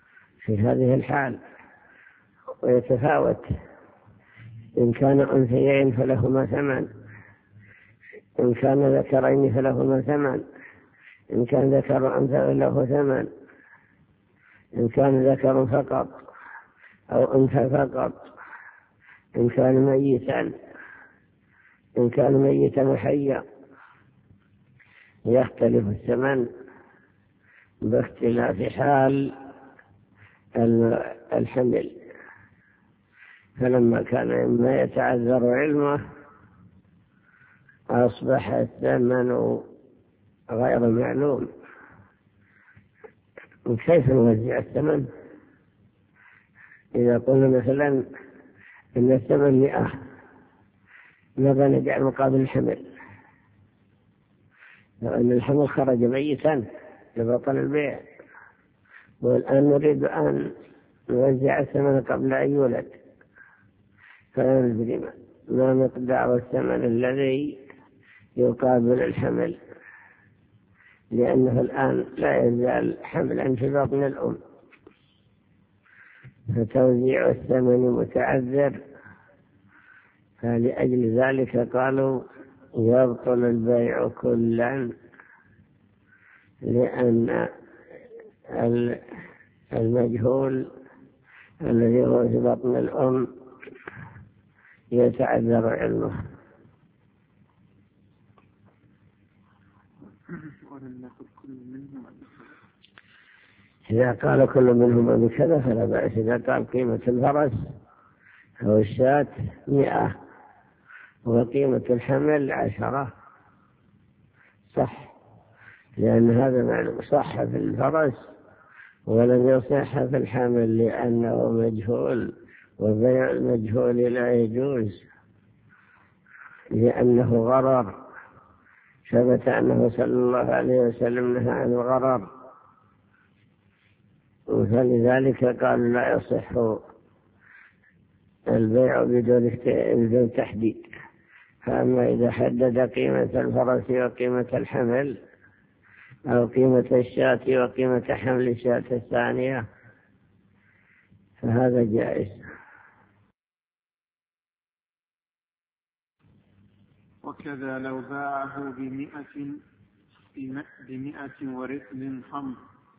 في هذه الحال. ويتفاوت، إن كان أنثيين فلهما ثمن، إن كان ذكرين فلهما ثمن، إن كان ذكر أنثى له ثمن، إن كان ذكر فقط أو أنثى فقط، إن كان ميتا، إن كان ميتا حيا، يختلف الثمن باختلاف حال الحمل. فلما كان مما يتعذر علمه أصبح الثمن غير معلوم. كيف نوزع الثمن؟ إذا قلنا مثلا إن الثمن 100، ماذا نجعل مقابل الحمل؟ لو أن الحمل خرج ميتا لبطل البيع، والآن نريد أن نوزع الثمن قبل أن يولد، فلا ندري ما مقدار الثمن الذي يقابل الحمل، لأنه الآن لا يزال حملا في بطن الأم، فتوزيع الثمن متعذر. فلأجل ذلك قالوا يبطل البيع كلا، لأن المجهول الذي هو في بطن الأم يتعذر علمه. إذا قال كل منهما بكذا فلا بأس. إذا قال قيمة الفرس أو الشاة 100 وقيمة الحمل 10 صح، لأن هذا معلوم صح في الفرس ولم يصح في الحمل لأنه مجهول، وبيع المجهول لا يجوز لأنه غرر. ثبت أنه صلى الله عليه وسلم نهى عن الغرر، فلذلك قال لا يصح البيع بدون تحديد. فأما إذا حدد قيمة الفرس وقيمة الحمل أو قيمة الشاة وقيمة حمل الشاة الثانية فهذا جائز. وكذا لو باعه ب100 ورطل خمر.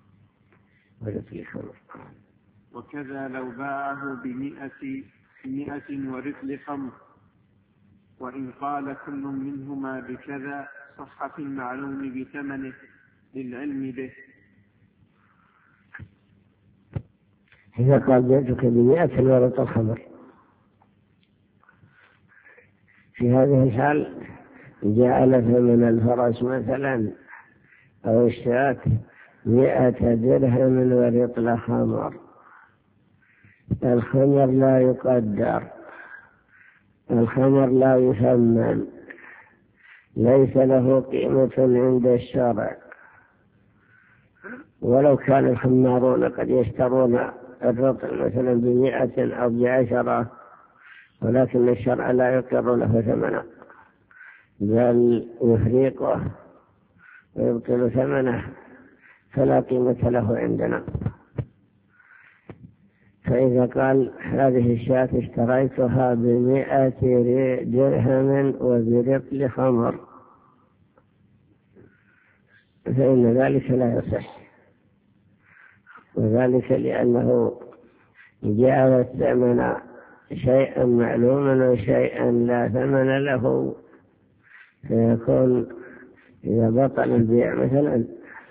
وكذا لو باعه ب100 ورطل خمر، وإن قال كل منهما بكذا صح في المعلوم بثمنه للعلم به. إذا قال بيتك ب100 ورطل خمر، في هذه الحال جعل ثمن الفرس مثلا أو الشاة 100 درهم ورطل خمر. الخمر لا يقدر، الخمر لا يثمن، ليس له قيمة عند الشرع. ولو كان الخمارون قد يشترون الرطل مثلا ب100 أو ب10، ولكن الشرع لا يقر له ثمنه، بل يفريقه ويبطل ثمنه، فلا قيمة له عندنا. فإذا قال هذه الشاة اشتريتها ب100 درهم وبرطل خمر، فإن ذلك لا يصح، وذلك لأنه جعل الثمن شيئا معلوما وشيئا لا ثمن له، فيكون إذا بطل البيع مثلا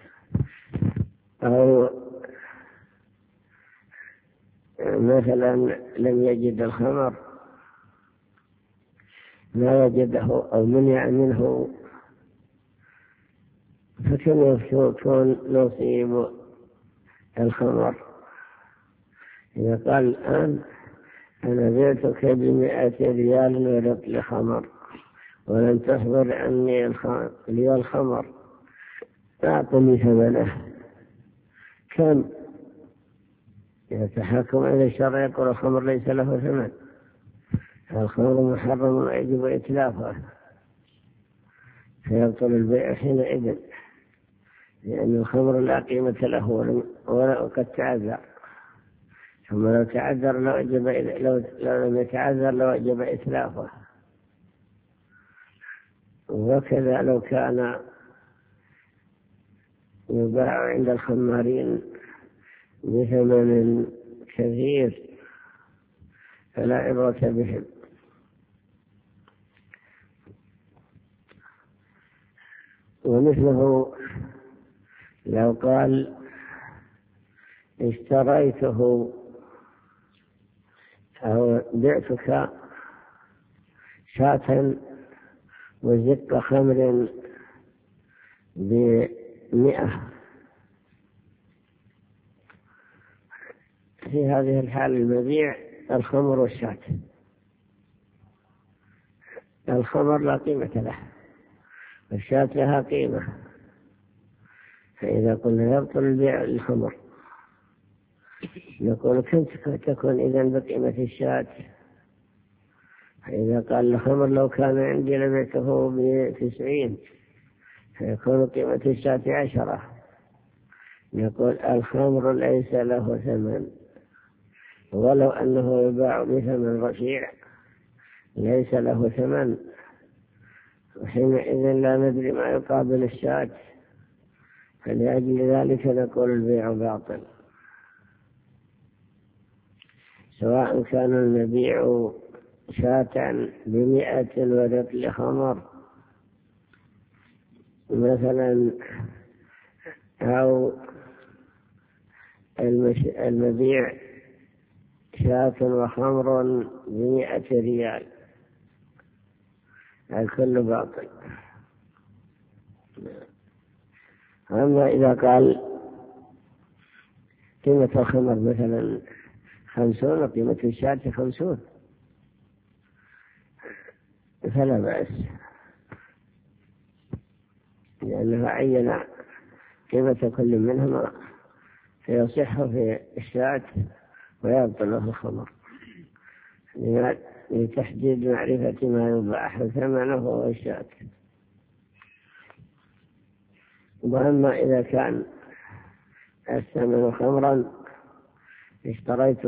أو مثلا لم يجد الخمر، ما وجده أو منع منه، فكم يكون نصيب الخمر. إذا قال الآن أنا بعتك ب100 ريال ورطل خمر ولن تحضر عني لي الخمر، أعطني ثمنه، كم؟ يتحكم إلى الشرع يقول الخمر ليس له ثمن، الخمر محرم ويجب إتلافه، فيبطل البيع حينئذ، لأن الخمر لا قيمة له ولا قد تعذر. ثم لو تعذر لو لم يتعذر لوجب إتلافه. وكذا لو كان يباع عند الخمارين بثمن كثير فلا عبرة بهم. ومثله لو قال اشتريته أو بعتك شاة وزق خمر ب100، في هذه الحال المبيع الخمر والشاة. الخمر لا قيمة له والشاة لها قيمة، فإذا قلنا يبطل البيع للخمر نقول كم تكون إذن بقيمة الشاة؟ فإذا قال الخمر لو كان عندي لبعته ب90 فيكون قيمة الشاة 10. نقول الخمر ليس له ثمن، ولو أنه يباع بثمن رفيع ليس له ثمن، وحينئذ لا ندري ما يقابل الشاة، فلأجل ذلك نقول البيع باطل، سواء كان المبيع شاة ب100 ورطل خمر مثلا، أو المبيع شاة وخمر ب100 ريال، الكل باطل. أما إذا قال قيمة الخمر مثلا 50 وقيمة الشاة 50 فلا بأس، لأنه عين قيمة كل منهما فيصح في الشاة ويبطل في الخمر لتحديد معرفة ما يباح ثمنه هو الشاة. وأما إذا كان الثمن خمرا اشتريت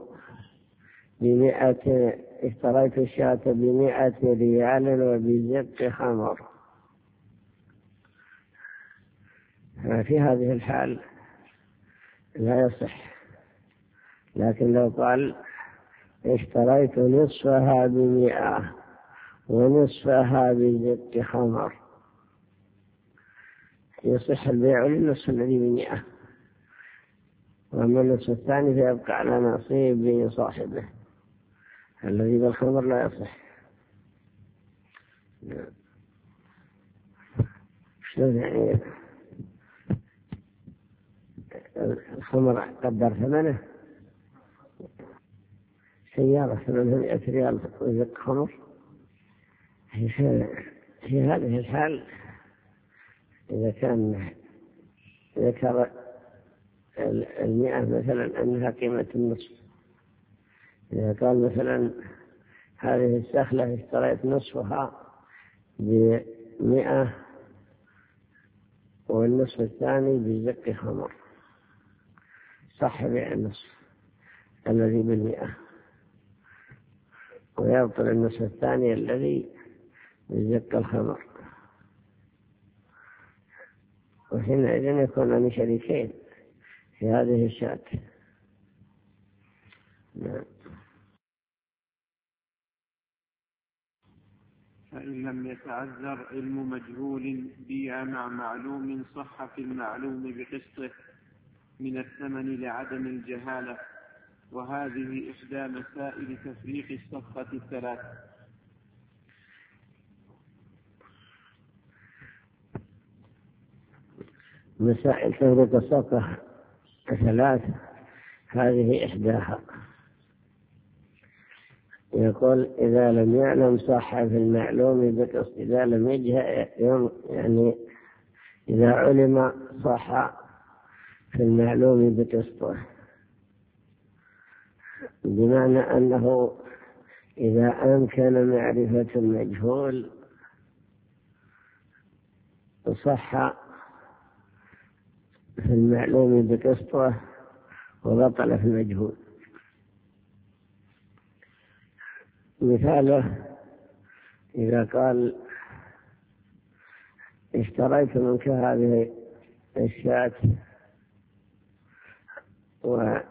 الشاة ب100 ريال وبزق خمر، ففي هذه الحال لا يصح. لكن لو قال اشتريت نصفها ب100 ونصفها بزق خمر يصح البيع للنصف الذي ب100، وأما النصف الثاني فيبقى على نصيب صاحبه الذي بالخمر لا يصح. شلون يعني الخمر قدر ثمنه؟ سيارة ثمنها 100 ريال وزق خمر. في هذه الحال إذا كان ذكر 100 مثلا أنها قيمة النصف، إذا قال مثلا هذه السخلة اشتريت نصفها ب100 والنصف الثاني بزق خمر، صح بيع النصف الذي ب100 ويبطل النصف الثاني الذي بزق الخمر، وحينئذ يكونان شريكين في هذه الشاة. نعم. فإن لم يتعذر علم مجهول بيع مع معلوم صح في المعلوم بقسطه من الثمن لعدم الجهالة، وهذه إحدى مسائل تفريق الصفقة الثلاث. مسائل تفريق الصفقة الثلاث هذه إحداها. يقول إذا لم يعلم صح في المعلوم بقسط، إذا لم يعني إذا علم صح في المعلوم بقسطه، بمعنى أنه إذا أمكن معرفة المجهول صح في المعلوم بقسطه وبطل في المجهول. مثاله إذا قال اشتريت منك هذه الشاة والحمل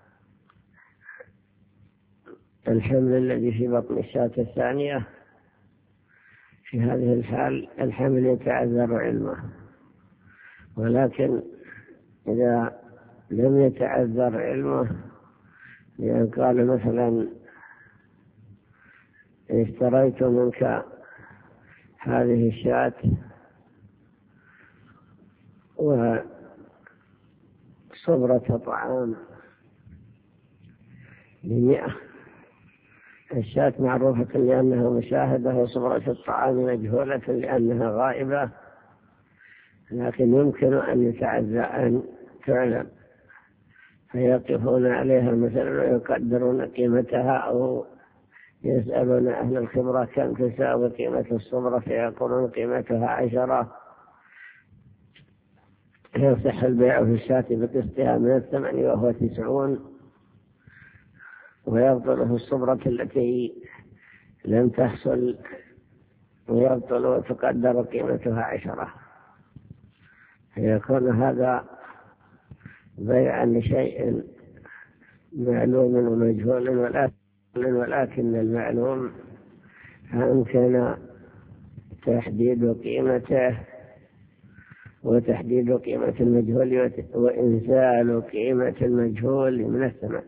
الذي في بطن الشاة الثانية، في هذه الحال الحمل يتعذر علمه، ولكن إذا لم يتعذر علمه، لأن قال مثلا اشتريت منك هذه الشاة وصبرة طعام ب100. الشاة معروفة لأنها مشاهدة، وصبرة الطعام مجهولة لأنها غائبة، لكن يمكن أن يتعذى أن تعلم، فيقفون عليها مثلا ويقدرون قيمتها، أو يسألون أهل الخبرة كم تساوي قيمة الصبرة، فيقولون قيمتها 10، يصح البيع في الشاة بقسطها من الثمن وهو 90، ويبطل الصبرة التي لم تحصل، ويبطل وتقدر قيمتها 10. فيكون هذا بيعا لشيء معلوم ومجهول، ولكن المعلوم أمكن تحديد قيمته وتحديد قيمة المجهول وإنزال قيمة المجهول من الثمن.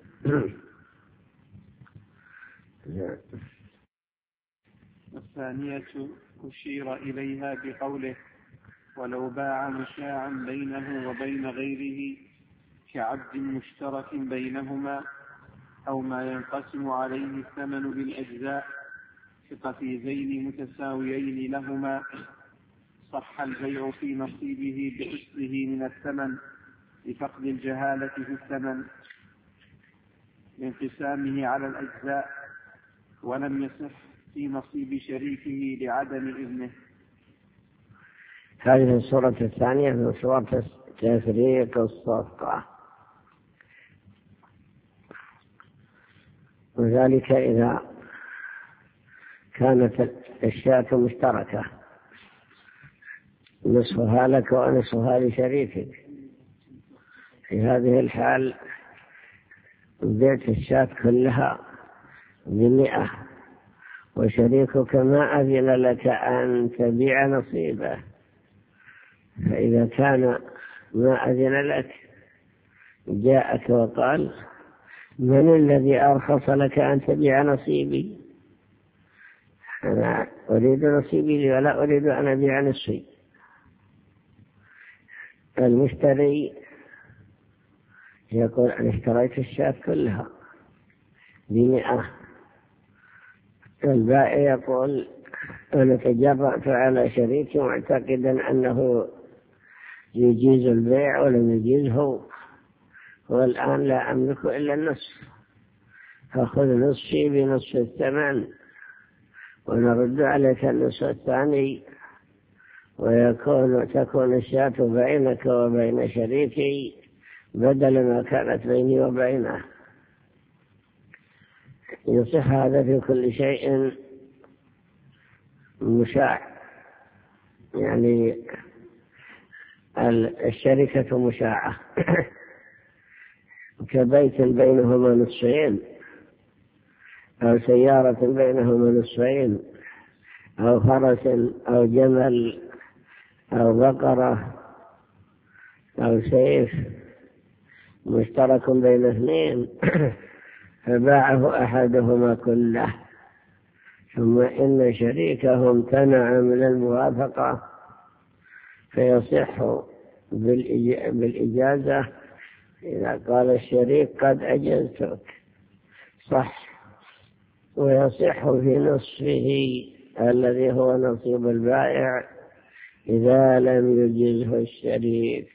الثانية أشير إليها بقوله ولو باع مشاعا بينه وبين غيره كعبد مشترك بينهما، أو ما ينقسم عليه الثمن بالأجزاء كقفيزين متساويين لهما، صح البيع في نصيبه بقسطه من الثمن لفقد الجهالة في الثمن لانقسامه على الأجزاء، ولم يصح في نصيب شريكه لعدم إذنه. هذه الصورة الثانية من صورة تفريق الصفقة، وذلك إذا كانت الشاة مشتركة، نصفها لك ونصفها لشريكك. في هذه الحال بيت الشاة كلها ب100، وشريكك ما أذن لك أن تبيع نصيبه، فإذا كان ما أذن لك جاءك وقال من الذي أرخص لك أن تبيع نصيبي؟ أنا أريد نصيبي لي ولا أريد أن أبيع نصفي. المشتري يقول أنا اشتريت الشاة كلها ب100، البائع يقول أنا تجرأت على شريكي معتقدا أنه يجيز البيع ولم يجيزه، والآن لا أملك إلا النصف، فأخذ نصفي بنصف الثمن ونرد عليك النصف الثاني، تكون الشاة بينك وبين شريكي بدل ما كانت بيني وبينه. يصح هذا في كل شيء مشاع، يعني الشركة مشاعة كبيت بينهما نصفين، أو سيارة بينهما نصفين، أو فرس أو جمل أو بقرة أو سيف مشترك بين اثنين فباعه أحدهما كله، ثم إن شريكه امتنع من الموافقة، فيصح بالإجازة إذا قال الشريك قد أجزتك صح، ويصح في نصفه الذي هو نصيب البائع إذا لم يجزه الشريك،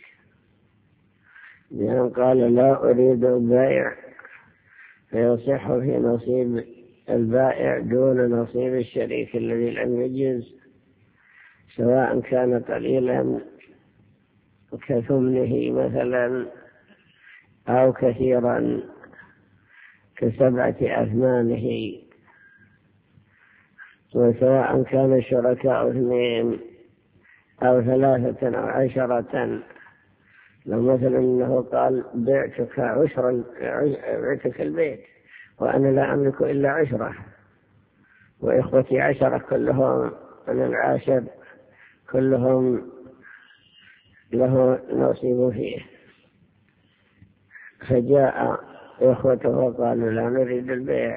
لأن قال لا أريد البيع، فيصح في نصيب البائع دون نصيب الشريك الذي لم يجز، سواء كان قليلا كثمنه مثلا أو كثيرا ك7 أثمانه وسواء كان الشركاء 2 أو 3 أو 10. لو مثلا أنه قال بعتك بعتك البيت وأنا لا أملك إلا 10 وإخوتي 10 كلهم أنا العاشر كلهم له نصيب فيه، فجاء إخوته وقالوا لا نريد البيع،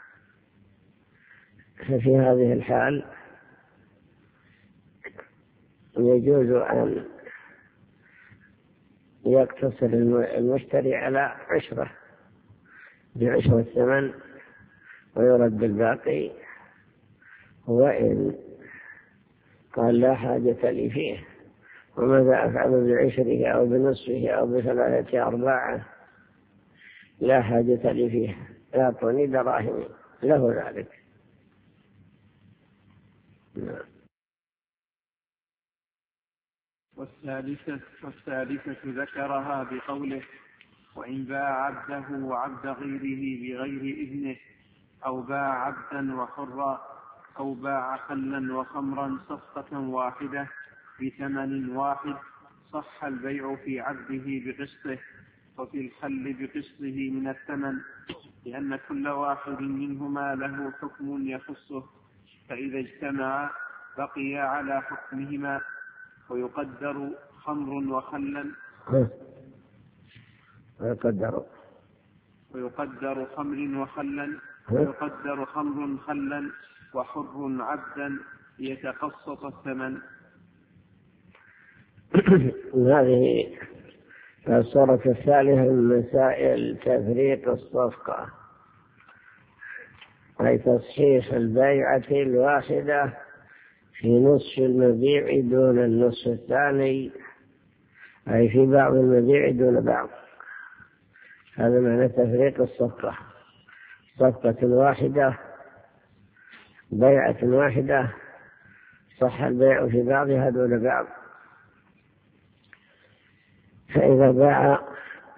ففي هذه الحال يجوز أن يقتصر المشتري على 10 ب10 الثمن ويرد الباقي، وإن قال لا حاجة لي فيه وماذا أفعل ب10 أو بنصفه أو ب3/4 لا حاجة لي فيه أعطوني دراهمي له ذلك. والثالثة ذكرها بقوله: وإن باع عبده وعبد غيره بغير إذنه، أو باع عبدا وحرا، أو باع خلا وخمرا صفقة واحدة بثمن واحد، صح البيع في عبده بقسطه وفي الخل بقسطه من الثمن، لأن كل واحد منهما له حكم يخصه، فإذا اجتمعا بقيا على حكمهما. ويقدر خمر وخلا ويقدر خمر خلا وحر عبدا ليتقسط الثمن. هذه الصورة الثالثة من مسائل تفريق الصفقة، أي تصحيح البيعة الواحدة في نصف المبيع دون النصف الثاني، أي في بعض المبيع دون بعض. هذا معنى تفريق الصفقة، صفقة واحدة بيعة واحدة صح البيع في بعضها دون بعض. فإذا باع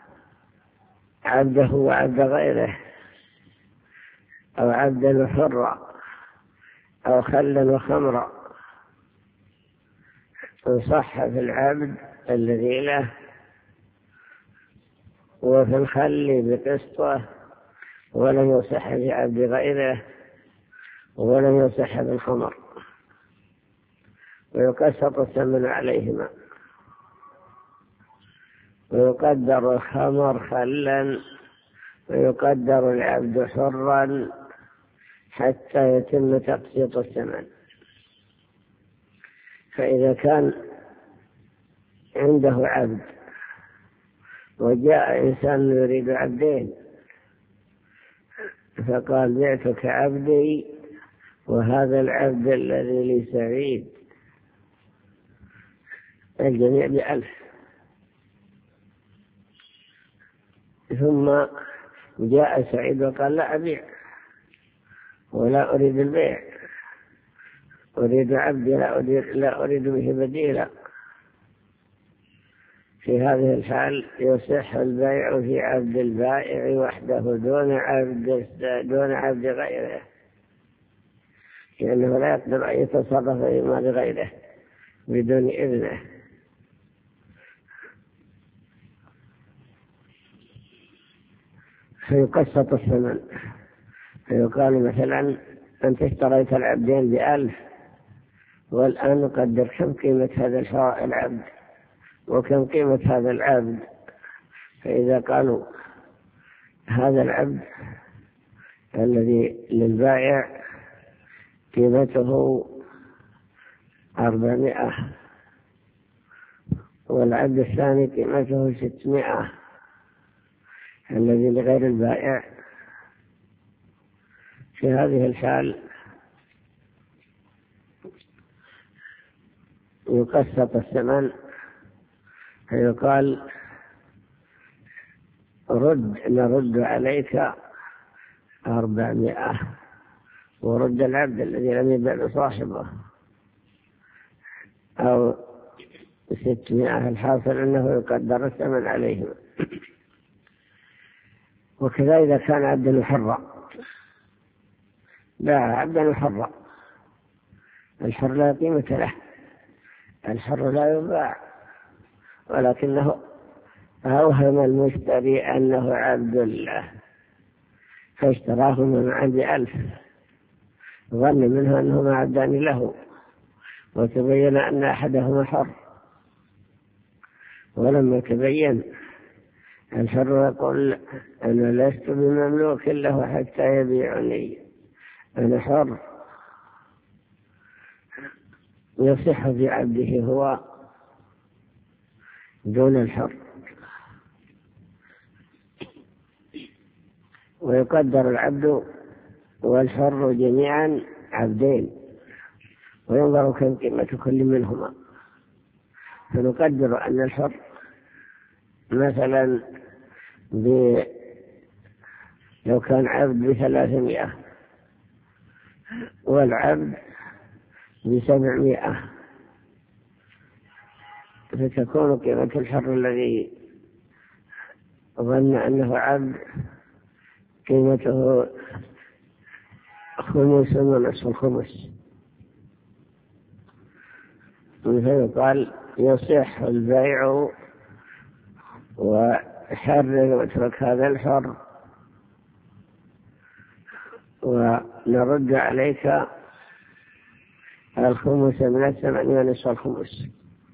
عبده وعبد غيره، أو عبدا وحرا، أو خلا وخمرا، صح في العبد الذي له وفي الخل بقسطه، ولم يصح في عبد غيره، ولم يصح في الخمر، ويقسط الثمن عليهما. ويقدر الخمر خلا ويقدر العبد حرا حتى يتم تقسيط الثمن. فإذا كان عنده عبد وجاء إنسان يريد عبدين، فقال بعتك عبدي وهذا العبد الذي لي سعيد، الجميع ب1,000. ثم جاء سعيد وقال لا أبيع ولا أريد البيع، أريد عبدي لا أريد به بديلا. في هذه الحال يصح البيع في عبد البائع وحده دون عبد غيره، لأنه لا يقدر أن يتصرف في مال غيره بدون إذنه. فيقسط الثمن، فيقال مثلا أنت اشتريت العبدين ب1,000 والآن نقدر كم قيمة هذا العبد وكم قيمة هذا العبد. فإذا قالوا هذا العبد الذي للبائع قيمته 400 والعبد الثاني قيمته 600 الذي لغير البائع، في هذه الحال يقسط الثمن، فيقال نرد عليك 400 ورد العبد الذي لم يبيع لصاحبه، أو 600. الحاصل أنه يقدر الثمن عليهم. وكذا إذا كان عبدا حرا، باع عبدا حرا الحر لا قيمة له، الحر لا يباع، ولكنه أوهم المشتري أنه عبد الله فاشتراه من عند 1000، ظن منه أنهما عبدان له، وتبين أن أحدهما حر. ولما تبين الحر يقول أنا لست بمملوك له حتى يبيعني، أنا حر، يصح في عبده هو دون الحر. ويقدر العبد والحر جميعا عبدين، وينظر كم قيمة كل منهما. فنقدر أن الحر مثلا لو كان عبد 300 والعبد 700، فتكون قيمة الحر الذي ظن أنه عبد قيمته 5 ونصف الخمس. فيقال يصح البيع وحرر واترك هذا الحر، ونرد عليك 5 من 8 ونصف الخمس.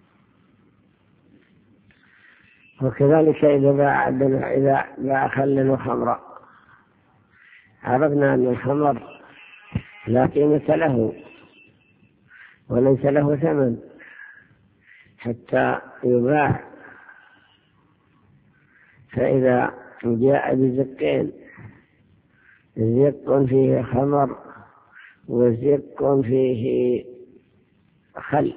وكذلك إذا باع خلا وخمرا، عرفنا أن الخمر لا قيمة له وليس له ثمن حتى يباع، فإذا جاء بزقين، زق فيه خمر وزق فيه خل،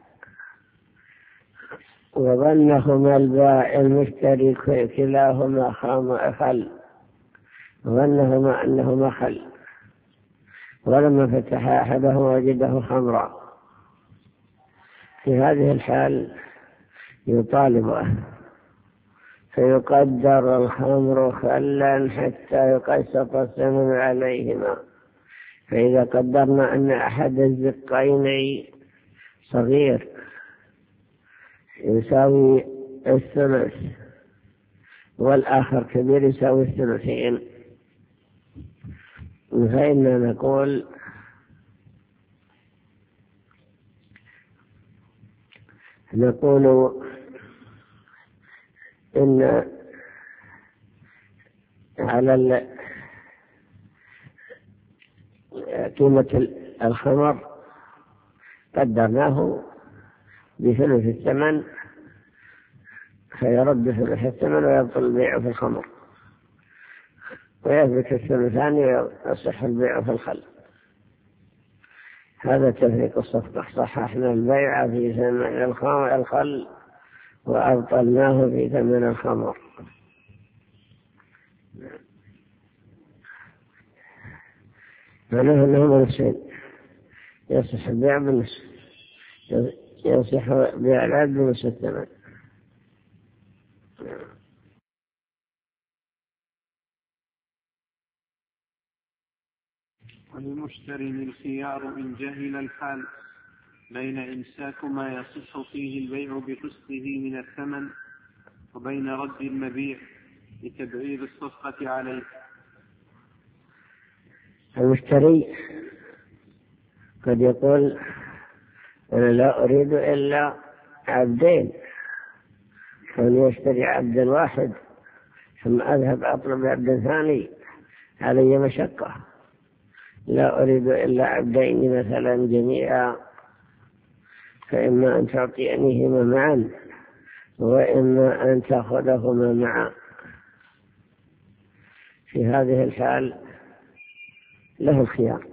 وظنهما البائع المشتري كلاهما خل، ظنهما أنهما خل، ولما فتح أحدهما وجده خمرا. في هذه الحال يطالبه فيقدر الخمر خلا حتى يقسط الثمن عليهما. فإذا قدرنا أن أحد الزقين صغير يساوي 1/3 والآخر كبير يساوي 2/3، فإننا نقول إن على قيمة الخمر قدرناه بثلث الثمن، فيرد ثلث الثمن ويبطل البيع في الخمر، ويثبت الثلثان ويصح البيع في الخل. هذا تفريق الصفقة. صححنا البيع في ثمن الخل وأبطلناه في ثمن الخمر. معناه أنه نصفين، يصح البيع بالنصف، يصح بيع العبد بنصف الثمن. وللمشتري الخيار إن جهل الحال بين إمساك ما يصح فيه البيع بقسطه من الثمن وبين رد المبيع لتبعير الصفقة عليه. المشتري قد يقول أنا لا أريد إلا عبدين، كون يشتري عبدا واحد ثم أذهب أطلب عبدا ثاني علي مشقة، لا أريد إلا عبدين مثلا جميعا، فإما أن تعطينيهما معا وإما أن تأخذهما معا. في هذه الحال له الخيار،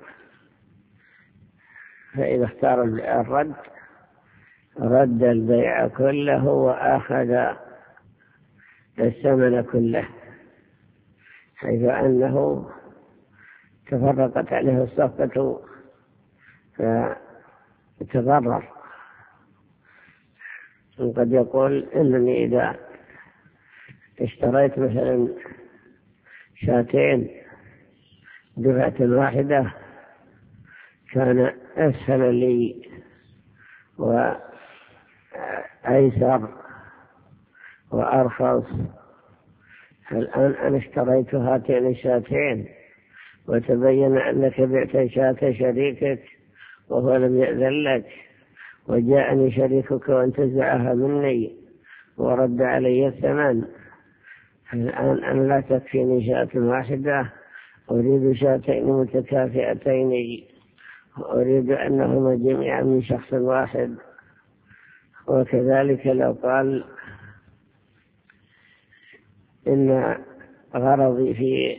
فإذا اختار الرد رد البيع كله وأخذ الثمن كله، حيث أنه تفرقت عليه الصفقة فتضرر. وقد يقول إنني إذا اشتريت مثلا 2 دفعة واحدة كان أسهل لي وأيسر وأرخص. الآن أنا اشتريت هاتين الشاتين وتبين أنك بعت شاة شريكك وهو لم يأذن لك، وجاءني شريكك وانتزعها مني ورد علي الثمن. الآن أنا لا تكفيني شاة واحدة، أريد شاتين متكافئتين، أريد أنهما جميعا من شخص واحد. وكذلك لو قال إن غرضي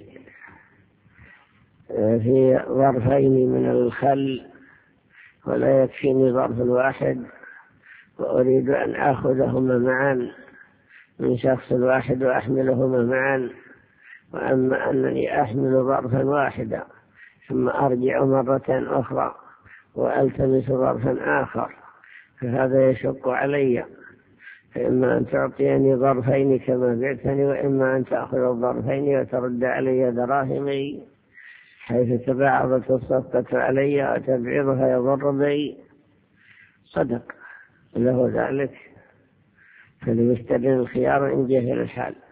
في ظرفين من الخل ولا يكفيني ظرف واحد، وأريد أن أخذهما معا من شخص واحد وأحملهما معا، وأما أنني أحمل ظرفا واحدا ثم أرجع مرة أخرى وألتمس ظرفا آخر فهذا يشق علي. فإما أن تعطيني ظرفين كما بعتني، وإما أن تأخذ الظرفين وترد علي دراهمي، حيث تباعدت الصفقة علي وتبعيضها يضر بي. صدق له ذلك، فليستدن الخيار إن جهل الحال.